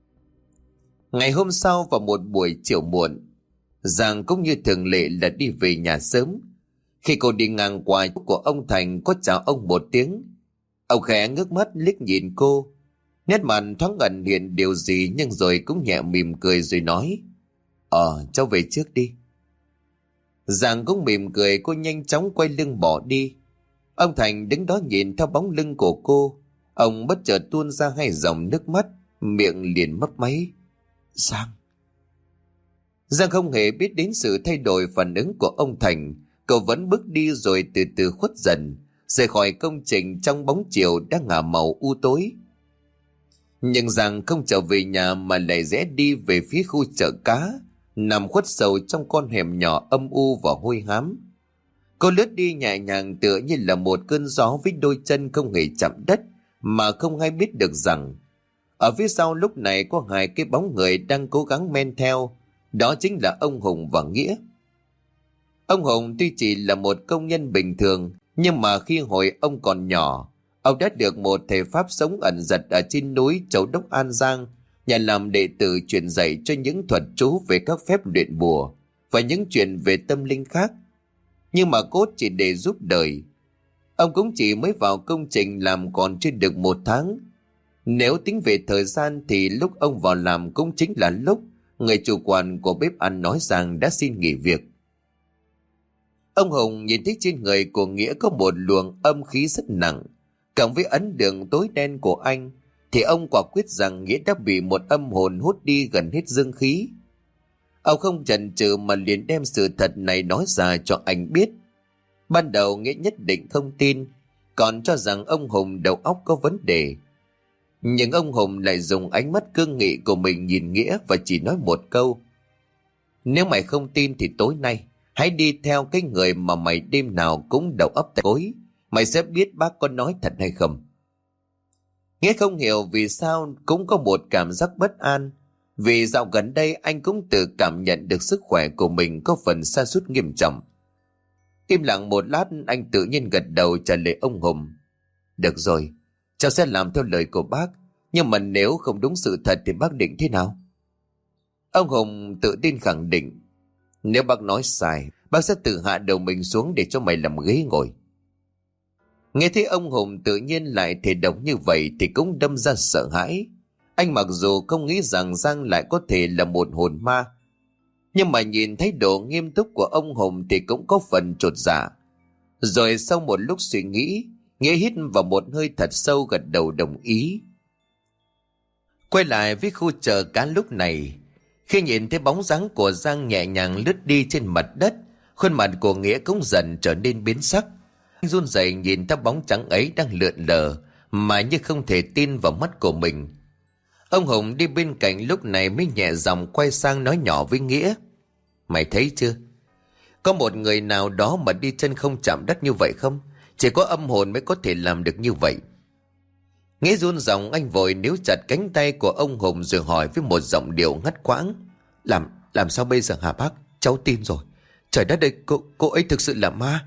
Speaker 1: Ngày hôm sau vào một buổi chiều muộn, Giang cũng như thường lệ là đi về nhà sớm. Khi cô đi ngang qua của ông Thành có chào ông một tiếng. Ông khẽ ngước mắt liếc nhìn cô, nét mặt thoáng ẩn hiện điều gì nhưng rồi cũng nhẹ mỉm cười rồi nói: Ờ, cháu về trước đi. Giang cũng mỉm cười, cô nhanh chóng quay lưng bỏ đi. Ông Thành đứng đó nhìn theo bóng lưng của cô. Ông bất chợt tuôn ra hai dòng nước mắt, miệng liền mấp máy: Giang. Giang không hề biết đến sự thay đổi phản ứng của ông Thành. Cậu vẫn bước đi rồi từ từ khuất dần, rời khỏi công trình trong bóng chiều đã ngả màu u tối. Nhưng Giang không trở về nhà mà lại rẽ đi về phía khu chợ cá, nằm khuất sâu trong con hẻm nhỏ âm u và hôi hám. Cô lướt đi nhẹ nhàng tựa như là một cơn gió với đôi chân không hề chạm đất, mà không ai biết được rằng ở phía sau lúc này có hai cái bóng người đang cố gắng men theo. Đó chính là ông Hùng và Nghĩa. Ông Hùng tuy chỉ là một công nhân bình thường, nhưng mà khi hồi ông còn nhỏ, ông đã được một thầy Pháp sống ẩn giật ở trên núi Châu Đốc An Giang nhà làm đệ tử truyền dạy cho những thuật chú về các phép luyện bùa và những chuyện về tâm linh khác. Nhưng mà cốt chỉ để giúp đời. Ông cũng chỉ mới vào công trình làm còn chưa được một tháng. Nếu tính về thời gian thì lúc ông vào làm cũng chính là lúc người chủ quản của bếp ăn nói rằng đã xin nghỉ việc. Ông Hùng nhìn thấy trên người của Nghĩa có một luồng âm khí rất nặng, cộng với ấn đường tối đen của anh, thì ông quả quyết rằng Nghĩa đã bị một âm hồn hút đi gần hết dương khí. Ông không chần chừ mà liền đem sự thật này nói ra cho anh biết. Ban đầu Nghĩa nhất định không tin, còn cho rằng ông Hùng đầu óc có vấn đề. Nhưng ông Hùng lại dùng ánh mắt cương nghị của mình nhìn Nghĩa và chỉ nói một câu: nếu mày không tin thì tối nay hãy đi theo cái người mà mày đêm nào cũng đầu óc tay gối, mày sẽ biết bác có nói thật hay không. Nghĩa không hiểu vì sao cũng có một cảm giác bất an, vì dạo gần đây anh cũng tự cảm nhận được sức khỏe của mình có phần sa sút nghiêm trọng. Im lặng một lát, anh tự nhiên gật đầu trả lời ông Hùng: được rồi, cháu sẽ làm theo lời của bác, nhưng mà nếu không đúng sự thật thì bác định thế nào? Ông Hùng tự tin khẳng định: nếu bác nói sai, bác sẽ tự hạ đầu mình xuống để cho mày làm ghế ngồi. Nghe thấy ông Hùng tự nhiên lại thể độc như vậy thì cũng đâm ra sợ hãi. Anh mặc dù không nghĩ rằng Giang lại có thể là một hồn ma, nhưng mà nhìn thấy độ nghiêm túc của ông Hùng thì cũng có phần chột dạ. Rồi sau một lúc suy nghĩ, Nghĩa hít vào một hơi thật sâu, gật đầu đồng ý. Quay lại với khu chợ cá lúc này, khi nhìn thấy bóng dáng của Giang nhẹ nhàng lướt đi trên mặt đất, khuôn mặt của Nghĩa cũng dần trở nên biến sắc. Anh run rẩy nhìn theo bóng trắng ấy đang lượn lờ mà như không thể tin vào mắt của mình. Ông Hùng đi bên cạnh lúc này mới nhẹ giọng quay sang nói nhỏ với Nghĩa: mày thấy chưa? Có một người nào đó mà đi chân không chạm đất như vậy không? Chỉ có âm hồn mới có thể làm được như vậy. Nghĩa run giọng, anh vội níu chặt cánh tay của ông Hùng rồi hỏi với một giọng điệu ngắt quãng: Làm, làm sao bây giờ hả bác? Cháu tin rồi. Trời đất ơi, cô, cô ấy thực sự là ma.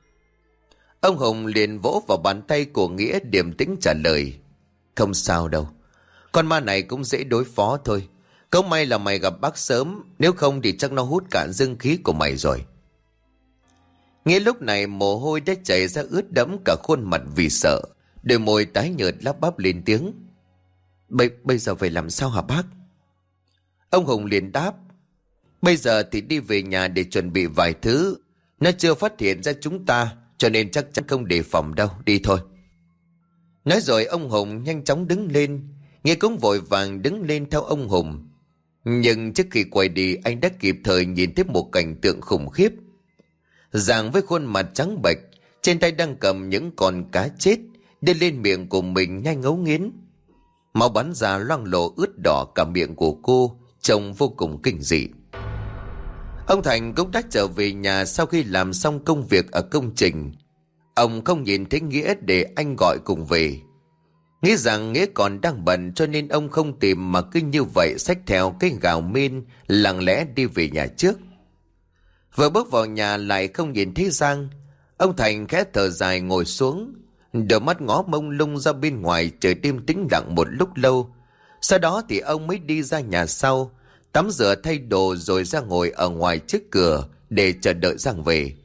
Speaker 1: Ông Hùng liền vỗ vào bàn tay của Nghĩa, điềm tĩnh trả lời: không sao đâu. Con ma này cũng dễ đối phó thôi. Câu may là mày gặp bác sớm, nếu không thì chắc nó hút cạn dương khí của mày rồi. Nghĩa lúc này mồ hôi đã chảy ra ướt đẫm cả khuôn mặt vì sợ, đôi môi tái nhợt lắp bắp lên tiếng: Bây, bây giờ phải làm sao hả bác? Ông Hùng liền đáp: bây giờ thì đi về nhà để chuẩn bị vài thứ. Nó chưa phát hiện ra chúng ta, cho nên chắc chắn không đề phòng đâu, đi thôi. Nói rồi ông Hùng nhanh chóng đứng lên. Nghĩa cũng vội vàng đứng lên theo ông Hùng. Nhưng trước khi quay đi, anh đã kịp thời nhìn thấy một cảnh tượng khủng khiếp. Giang với khuôn mặt trắng bệch, trên tay đang cầm những con cá chết, đưa lên miệng của mình nhai ngấu nghiến. Máu bắn ra loang lổ ướt đỏ cả miệng của cô, trông vô cùng kinh dị. Ông Thành cũng đã trở về nhà sau khi làm xong công việc ở công trình. Ông không nhìn thấy Nghĩa để anh gọi cùng về. Nghĩ rằng Nghĩa còn đang bận cho nên ông không tìm, mà cứ như vậy xách theo cái gạo min lặng lẽ đi về nhà trước. Vừa bước vào nhà lại không nhìn thấy Giang. Ông Thành khẽ thở dài ngồi xuống, đôi mắt ngó mông lung ra bên ngoài trời đêm tĩnh lặng một lúc lâu. Sau đó thì ông mới đi ra nhà sau, tắm rửa thay đồ rồi ra ngồi ở ngoài trước cửa để chờ đợi Giang về.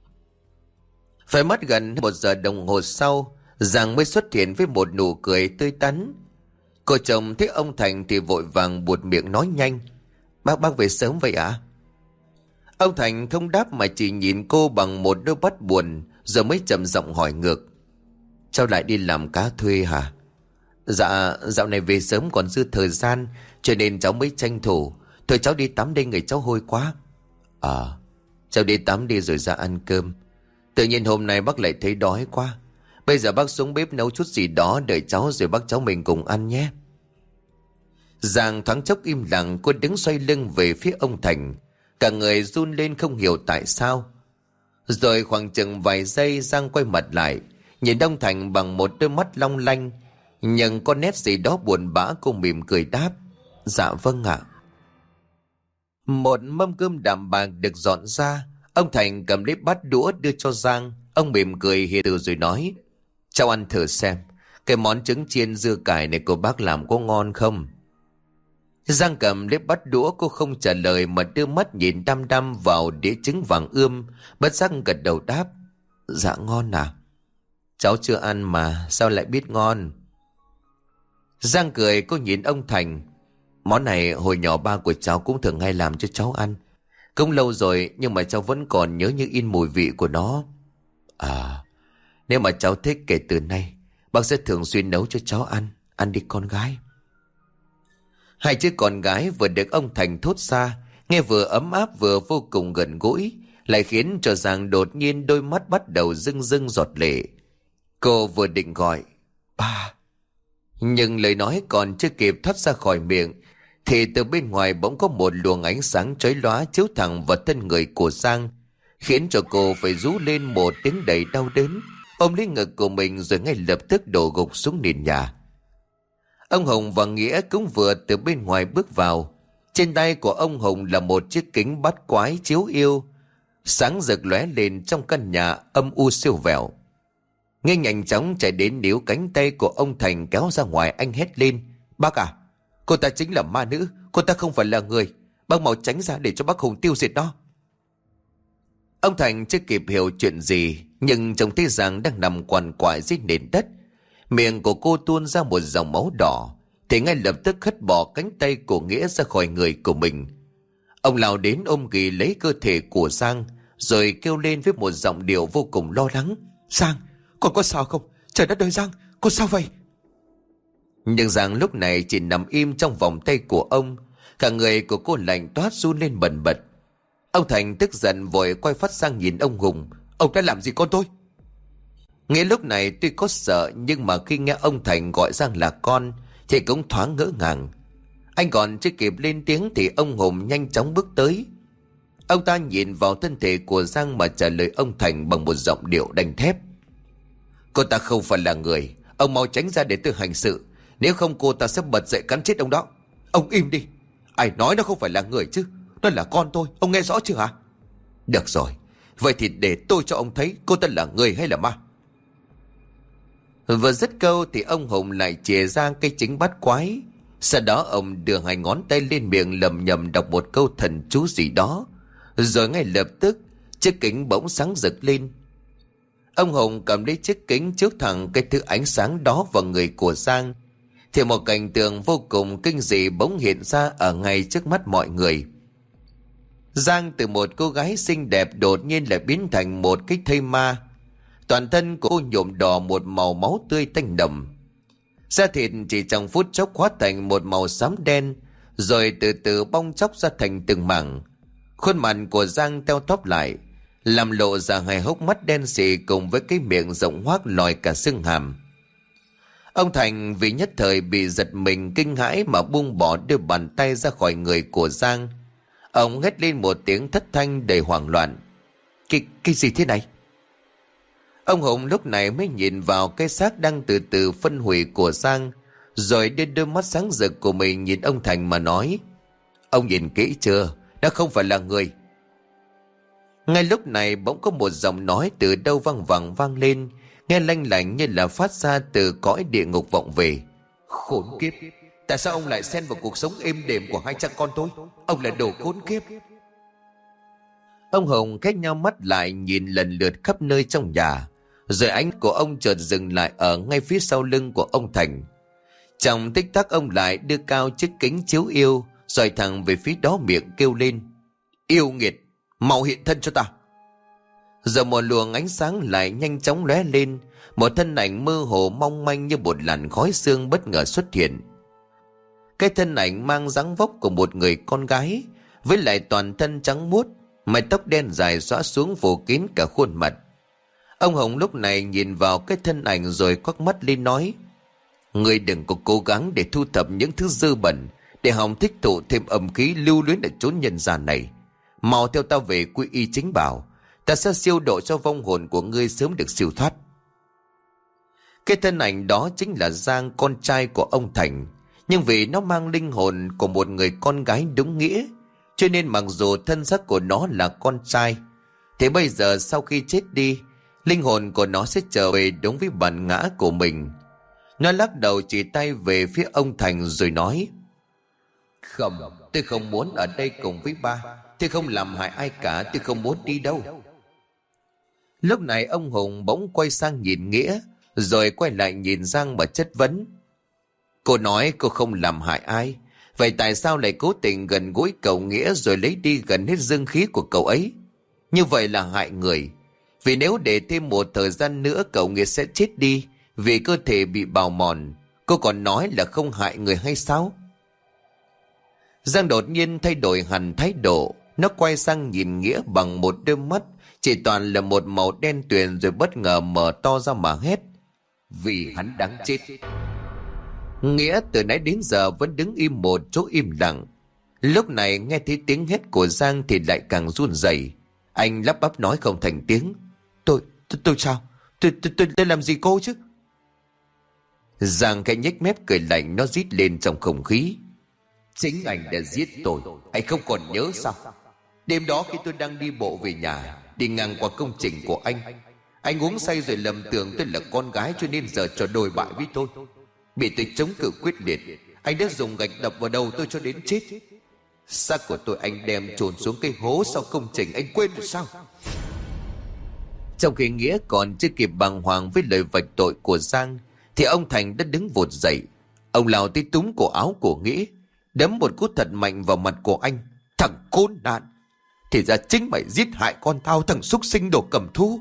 Speaker 1: Phải mất gần một giờ đồng hồ sau, Giang mới xuất hiện với một nụ cười tươi tắn. Cô chồng thấy ông Thành thì vội vàng buột miệng nói nhanh: Bác bác về sớm vậy ạ? À? Ông Thành không đáp mà chỉ nhìn cô bằng một đôi mắt buồn, rồi mới trầm giọng hỏi ngược: Cháu lại đi làm cá thuê hả? Dạ, dạo này về sớm còn dư thời gian, cho nên cháu mới tranh thủ. Thôi cháu đi tắm đây, người cháu hôi quá. À, cháu đi tắm đi rồi ra ăn cơm. Tự nhiên hôm nay bác lại thấy đói quá. Bây giờ bác xuống bếp nấu chút gì đó đợi cháu rồi bác cháu mình cùng ăn nhé. Giang thoáng chốc im lặng, cô đứng xoay lưng về phía ông Thành, cả người run lên không hiểu tại sao. Rồi khoảng chừng vài giây Giang quay mặt lại, nhìn ông Thành bằng một đôi mắt long lanh, nhưng có nét gì đó buồn bã. Cô mỉm cười đáp: Dạ vâng ạ. Một mâm cơm đạm bạc được dọn ra. Ông Thành cầm lấy bát đũa đưa cho Giang. Ông mỉm cười hiền từ rồi nói: Cháu ăn thử xem, cái món trứng chiên dưa cải này của bác làm có ngon không? Giang cầm lấy bát đũa, cô không trả lời mà đưa mắt nhìn đăm đăm vào đĩa trứng vàng ươm, bất giác gật đầu đáp: Dạ ngon à? Cháu chưa ăn mà, sao lại biết ngon? Giang cười, cô nhìn ông Thành: Món này hồi nhỏ ba của cháu cũng thường hay làm cho cháu ăn. Cũng lâu rồi nhưng mà cháu vẫn còn nhớ như in mùi vị của nó. À, nếu mà cháu thích, kể từ nay bác sẽ thường xuyên nấu cho cháu ăn. Ăn đi con gái. Hai chữ con gái vừa được ông Thành thốt ra, nghe vừa ấm áp vừa vô cùng gần gũi, lại khiến cho Giang đột nhiên đôi mắt bắt đầu rưng rưng giọt lệ. Cô vừa định gọi ba, nhưng lời nói còn chưa kịp thoát ra khỏi miệng thì từ bên ngoài bỗng có một luồng ánh sáng chói lóa chiếu thẳng vào thân người của Giang, khiến cho cô phải rú lên một tiếng đầy đau đớn, ôm lấy ngực của mình rồi ngay lập tức đổ gục xuống nền nhà. Ông Hùng và Nghĩa cũng vừa từ bên ngoài bước vào. Trên tay của ông Hùng là một chiếc kính bát quái chiếu yêu, sáng rực lóe lên trong căn nhà âm u siêu vẹo. Nghe nhanh chóng chạy đến níu cánh tay của ông Thành kéo ra ngoài, anh hét lên: Bác à, cô ta chính là ma nữ, cô ta không phải là người. Bác mau tránh ra để cho bác Hùng tiêu diệt nó. Ông Thành chưa kịp hiểu chuyện gì, nhưng trông thấy Giang đang nằm quằn quại dưới nền đất, miệng của cô tuôn ra một dòng máu đỏ, thì ngay lập tức hất bỏ cánh tay của Nghĩa ra khỏi người của mình. Ông lao đến ôm ghì lấy cơ thể của Giang, rồi kêu lên với một giọng điệu vô cùng lo lắng: Giang, con có sao không? Trời đất ơi Giang, con sao vậy? Nhưng Giang lúc này chỉ nằm im trong vòng tay của ông. Cả người của cô lạnh toát, run lên bần bật. Ông Thành tức giận vội quay phát sang nhìn ông Hùng: Ông đã làm gì con tôi? Nghĩa lúc này tuy có sợ, nhưng mà khi nghe ông Thành gọi Giang là con thì cũng thoáng ngỡ ngàng. Anh còn chưa kịp lên tiếng thì ông Hùng nhanh chóng bước tới. Ông ta nhìn vào thân thể của Giang mà trả lời ông Thành bằng một giọng điệu đanh thép: Cô ta không phải là người. Ông mau tránh ra để tôi hành sự, nếu không cô ta sẽ bật dậy cắn chết ông đó. Ông im đi. Ai nói nó không phải là người chứ? Nó là con tôi, ông nghe rõ chưa hả? Được rồi, vậy thì để tôi cho ông thấy cô ta là người hay là ma. Vừa dứt câu thì ông Hùng lại chìa ra cây chính bát quái. Sau đó ông đưa hai ngón tay lên miệng lầm nhầm đọc một câu thần chú gì đó, rồi ngay lập tức chiếc kính bỗng sáng rực lên. Ông Hùng cầm lấy chiếc kính chiếu thẳng cái thứ ánh sáng đó vào người của Giang, thì một cảnh tượng vô cùng kinh dị bỗng hiện ra ở ngay trước mắt mọi người. Giang từ một cô gái xinh đẹp đột nhiên lại biến thành một cái thây ma. Toàn thân của cô nhuộm đỏ một màu máu tươi tanh đậm. Da thịt chỉ trong phút chốc hóa thành một màu xám đen, rồi từ từ bong chóc ra thành từng mảng. Khuôn mặt của Giang teo tóp lại, làm lộ ra hai hốc mắt đen sì cùng với cái miệng rộng hoác lòi cả xương hàm. Ông Thành vì nhất thời bị giật mình kinh hãi mà buông bỏ đưa bàn tay ra khỏi người của Giang. Ông hét lên một tiếng thất thanh đầy hoảng loạn: Cái, cái gì thế này? Ông Hùng lúc này mới nhìn vào cái xác đang từ từ phân hủy của Giang, rồi đưa đôi mắt sáng rực của mình nhìn ông Thành mà nói: Ông nhìn kỹ chưa? Nó không phải là người. Ngay lúc này bỗng có một giọng nói từ đâu vang vẳng vang lên, nghe lanh lảnh như là phát ra từ cõi địa ngục vọng về: Khốn kiếp! Tại sao ông lại xen vào cuộc sống êm đềm của hai cha con tôi? Ông là đồ khốn kiếp! Ông Hùng cách nhau mắt lại nhìn lần lượt khắp nơi trong nhà, rồi ánh của ông chợt dừng lại ở ngay phía sau lưng của ông Thành. Trong tích tắc ông lại đưa cao chiếc kính chiếu yêu, rồi thẳng về phía đó, miệng kêu lên: Yêu nghiệt, mau hiện thân cho ta! Giờ một luồng ánh sáng lại nhanh chóng lóe lên, một thân ảnh mơ hồ mong manh như một làn khói sương bất ngờ xuất hiện. Cái thân ảnh mang dáng vóc của một người con gái, với lại toàn thân trắng muốt, mái tóc đen dài xõa xuống phủ kín cả khuôn mặt. Ông Hồng lúc này nhìn vào cái thân ảnh rồi quắc mắt lên nói: Ngươi đừng có cố gắng để thu thập những thứ dơ bẩn, để hòng tích tụ thêm âm khí lưu luyến ở chốn nhân gian này. Mau theo ta về quy y chính bảo, Ta sẽ siêu độ cho vong hồn của ngươi sớm được siêu thoát. Cái thân ảnh đó chính là Giang, con trai của ông Thành. Nhưng vì nó mang linh hồn của một người con gái đúng nghĩa, cho nên mặc dù thân xác của nó là con trai, thì bây giờ sau khi chết đi, linh hồn của nó sẽ trở về đúng với bản ngã của mình. Nó lắc đầu chỉ tay về phía ông Thành rồi nói: Không, tôi không muốn ở đây cùng với ba. Tôi không làm hại ai cả, tôi không muốn đi đâu. Lúc này ông Hùng bỗng quay sang nhìn Nghĩa, rồi quay lại nhìn Giang mà chất vấn. Cô nói cô không làm hại ai, vậy tại sao lại cố tình gần gũi cậu Nghĩa rồi lấy đi gần hết dương khí của cậu ấy? Như vậy là hại người. Vì nếu để thêm một thời gian nữa cậu Nghĩa sẽ chết đi vì cơ thể bị bào mòn. Cô còn nói là không hại người hay sao? Giang đột nhiên thay đổi hẳn thái độ. Nó quay sang nhìn Nghĩa bằng một đôi mắt chỉ toàn là một màu đen tuyền, rồi bất ngờ mở to ra mà hét: Vì hắn đáng chết. Nghĩa từ nãy đến giờ vẫn đứng im một chỗ im lặng. Lúc này nghe thấy tiếng hét của Giang thì lại càng run rẩy. Anh lắp bắp nói không thành tiếng: Tôi, tôi, tôi sao? Tôi, tôi, tôi, tôi làm gì cô chứ? Giang cái nhếch mép cười lạnh, nó rít lên trong không khí: Chính anh đã giết tôi, anh không còn nhớ sao? Đêm đó khi tôi đang đi bộ về nhà, đi ngang qua công trình của anh, anh uống say rồi lầm tưởng tôi là con gái, cho nên giờ trò đồi bại với tôi. Bị tôi chống cự quyết liệt, anh đã dùng gạch đập vào đầu tôi cho đến chết. Xác của tôi anh đem chôn xuống cái hố sau công trình, anh quên rồi sao? Trong khi Nghĩa còn chưa kịp bàng hoàng với lời vạch tội của Giang, thì ông Thành đã đứng vụt dậy. Ông lao tới túm cổ áo của Nghĩa, đấm một cú thật mạnh vào mặt của anh. Thằng khốn nạn, thì ra chính mày giết hại con tao, thằng súc sinh đồ cầm thú.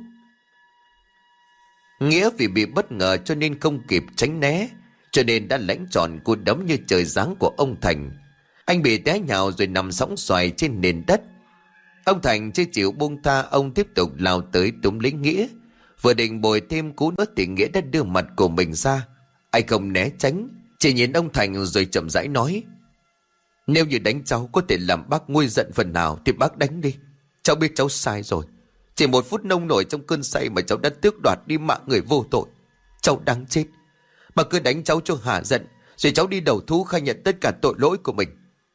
Speaker 1: Nghĩa vì bị bất ngờ cho nên không kịp tránh né, cho nên đã lãnh tròn cú đấm như trời giáng của ông Thành. Anh bị té nhào rồi nằm sõng xoài trên nền đất. Ông Thành chưa chịu buông tha, ông tiếp tục lao tới túm lấy Nghĩa. Vừa định bồi thêm cú nữa thì Nghĩa đã đưa mặt của mình ra. Anh không né tránh, chỉ nhìn ông Thành rồi chậm rãi nói: Nếu như đánh cháu có thể làm bác nguôi giận phần nào thì bác đánh đi. Cháu biết cháu sai rồi. Chỉ một phút nông nổi trong cơn say mà cháu đã tước đoạt đi mạng người vô tội. Cháu đáng chết. Mà cứ đánh cháu cho hả giận, rồi cháu đi đầu thú khai nhận tất cả tội lỗi của mình.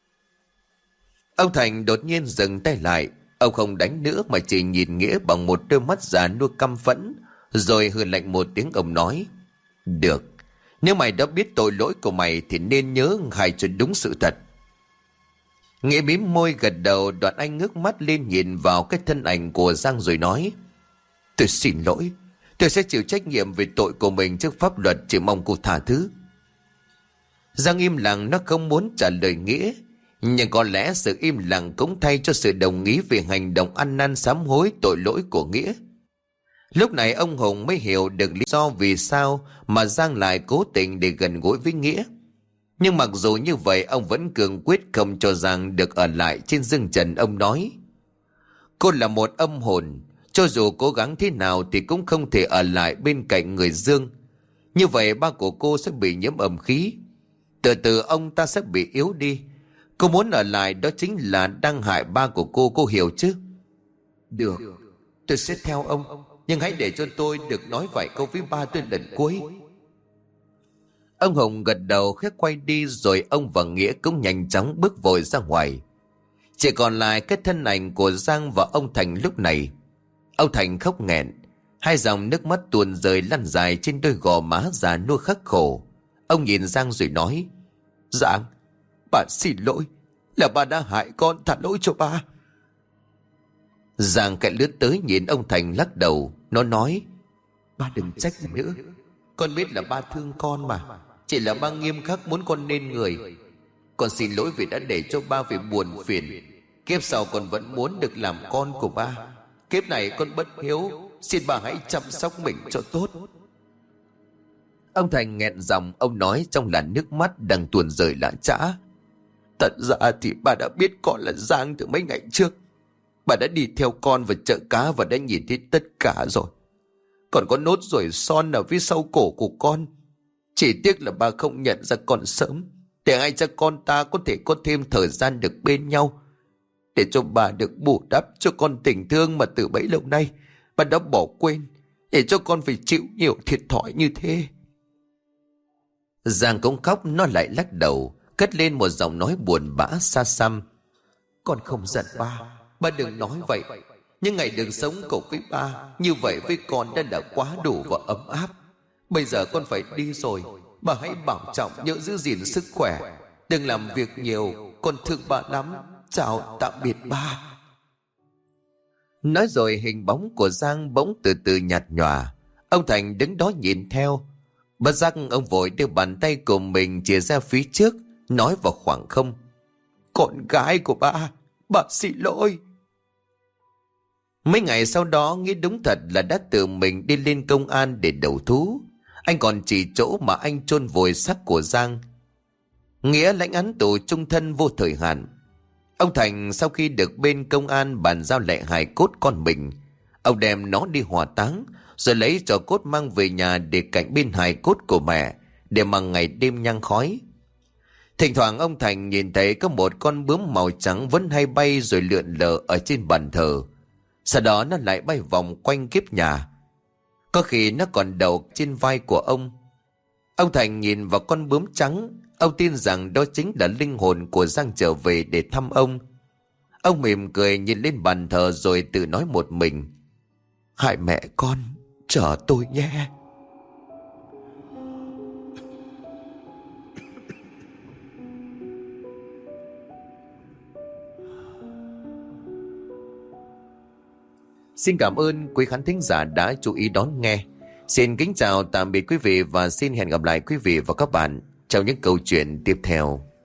Speaker 1: Ông Thành đột nhiên dừng tay lại. Ông không đánh nữa mà chỉ nhìn Nghĩa bằng một đôi mắt già nua căm phẫn, rồi hừ lạnh một tiếng. Ông nói: Được, nếu mày đã biết tội lỗi của mày thì nên nhớ hãy cho đúng sự thật. Nghĩa mím môi gật đầu, đoạn anh ngước mắt lên nhìn vào cái thân ảnh của Giang rồi nói: Tôi xin lỗi, tôi sẽ chịu trách nhiệm về tội của mình trước pháp luật, chỉ mong cô tha thứ. Giang im lặng, nó không muốn trả lời Nghĩa, nhưng có lẽ sự im lặng cũng thay cho sự đồng ý về hành động ăn năn sám hối tội lỗi của Nghĩa. Lúc này ông Hùng mới hiểu được lý do vì sao mà Giang lại cố tình để gần gũi với Nghĩa. Nhưng mặc dù như vậy, ông vẫn cường quyết không cho Giang được ở lại trên dương trần. Ông nói: Cô là một âm hồn, cho dù cố gắng thế nào thì cũng không thể ở lại bên cạnh người dương. Như vậy ba của cô sẽ bị nhiễm âm khí, từ từ ông ta sẽ bị yếu đi. Cô muốn ở lại đó chính là đang hại ba của cô, cô hiểu chứ? Được, tôi sẽ theo ông, nhưng hãy để cho tôi được nói vài câu với ba tôi lần cuối. Ông Hùng gật đầu khẽ quay đi, rồi ông và Nghĩa cũng nhanh chóng bước vội ra ngoài. Chỉ còn lại cái thân ảnh của Giang và ông Thành lúc này. Ông Thành khóc nghẹn, hai dòng nước mắt tuôn rơi lăn dài trên đôi gò má già nua khắc khổ. Ông nhìn Giang rồi nói: Giang, bà xin lỗi, là bà đã hại con, thả lỗi cho bà. Giang cạnh lướt tới nhìn ông Thành lắc đầu. Nó nói: Ba đừng trách nữa, con biết là ba thương con mà, chỉ là ba nghiêm khắc muốn con nên người. Con xin lỗi vì đã để cho ba phải buồn phiền. Kiếp sau con vẫn muốn được làm con của ba. Kiếp này con bất hiếu, xin bà hãy chăm sóc mình cho tốt. Ông Thành nghẹn giọng, ông nói trong làn nước mắt đang tuôn rơi lã chã: Thật ra thì bà đã biết con là Giang từ mấy ngày trước. Bà đã đi theo con vào chợ cá và đã nhìn thấy tất cả rồi. Còn có nốt ruồi son ở phía sau cổ của con. Chỉ tiếc là bà không nhận ra con sớm, để hai cha con ta có thể có thêm thời gian được bên nhau.
Speaker 2: để cho bà được bù đắp cho con tình thương mà từ bấy lâu nay bà đã bỏ quên, để cho con phải chịu nhiều thiệt thòi như thế.
Speaker 1: Giang cũng khóc, nó lại lắc đầu, cất lên một giọng nói buồn bã xa xăm.
Speaker 2: Con không giận ba, ba đừng nói vậy. Nhưng ngày được sống cùng với ba như vậy với con đã là quá đủ và ấm áp. Bây giờ con phải đi rồi, bà hãy bảo trọng nhớ giữ gìn sức khỏe, đừng làm việc nhiều, con thương bà lắm. Chào tạm biệt ba.
Speaker 1: Nói rồi hình bóng của Giang bỗng từ từ nhạt nhòa. Ông Thành đứng đó nhìn theo. Bất giác ông vội đưa bàn tay của mình chìa ra phía trước, nói vào khoảng không.
Speaker 2: Con gái của ba, bà xin lỗi.
Speaker 1: Mấy ngày sau đó, Nghĩa đúng thật là đã tự mình đi lên công an để đầu thú. Anh còn chỉ chỗ mà anh chôn vùi xác của Giang. Nghĩa lãnh án tù chung thân vô thời hạn. Ông Thành sau khi được bên công an bàn giao lại hài cốt con mình, ông đem nó đi hỏa táng, rồi lấy trò cốt mang về nhà để cạnh bên hài cốt của mẹ, để mà ngày đêm nhang khói. Thỉnh thoảng ông Thành nhìn thấy có một con bướm màu trắng vẫn hay bay rồi lượn lờ ở trên bàn thờ. Sau đó nó lại bay vòng quanh kiếp nhà. Có khi nó còn đậu trên vai của ông. Ông Thành nhìn vào con bướm trắng, ông tin rằng đó chính là linh hồn của Giang trở về để thăm ông. Ông mỉm cười nhìn lên bàn thờ rồi tự nói một mình.
Speaker 2: Hai mẹ con chờ tôi nhé.
Speaker 1: Xin cảm ơn quý khán thính giả đã chú ý đón nghe. Xin kính chào tạm biệt quý vị và xin hẹn gặp lại quý vị và các bạn trong những câu chuyện tiếp theo.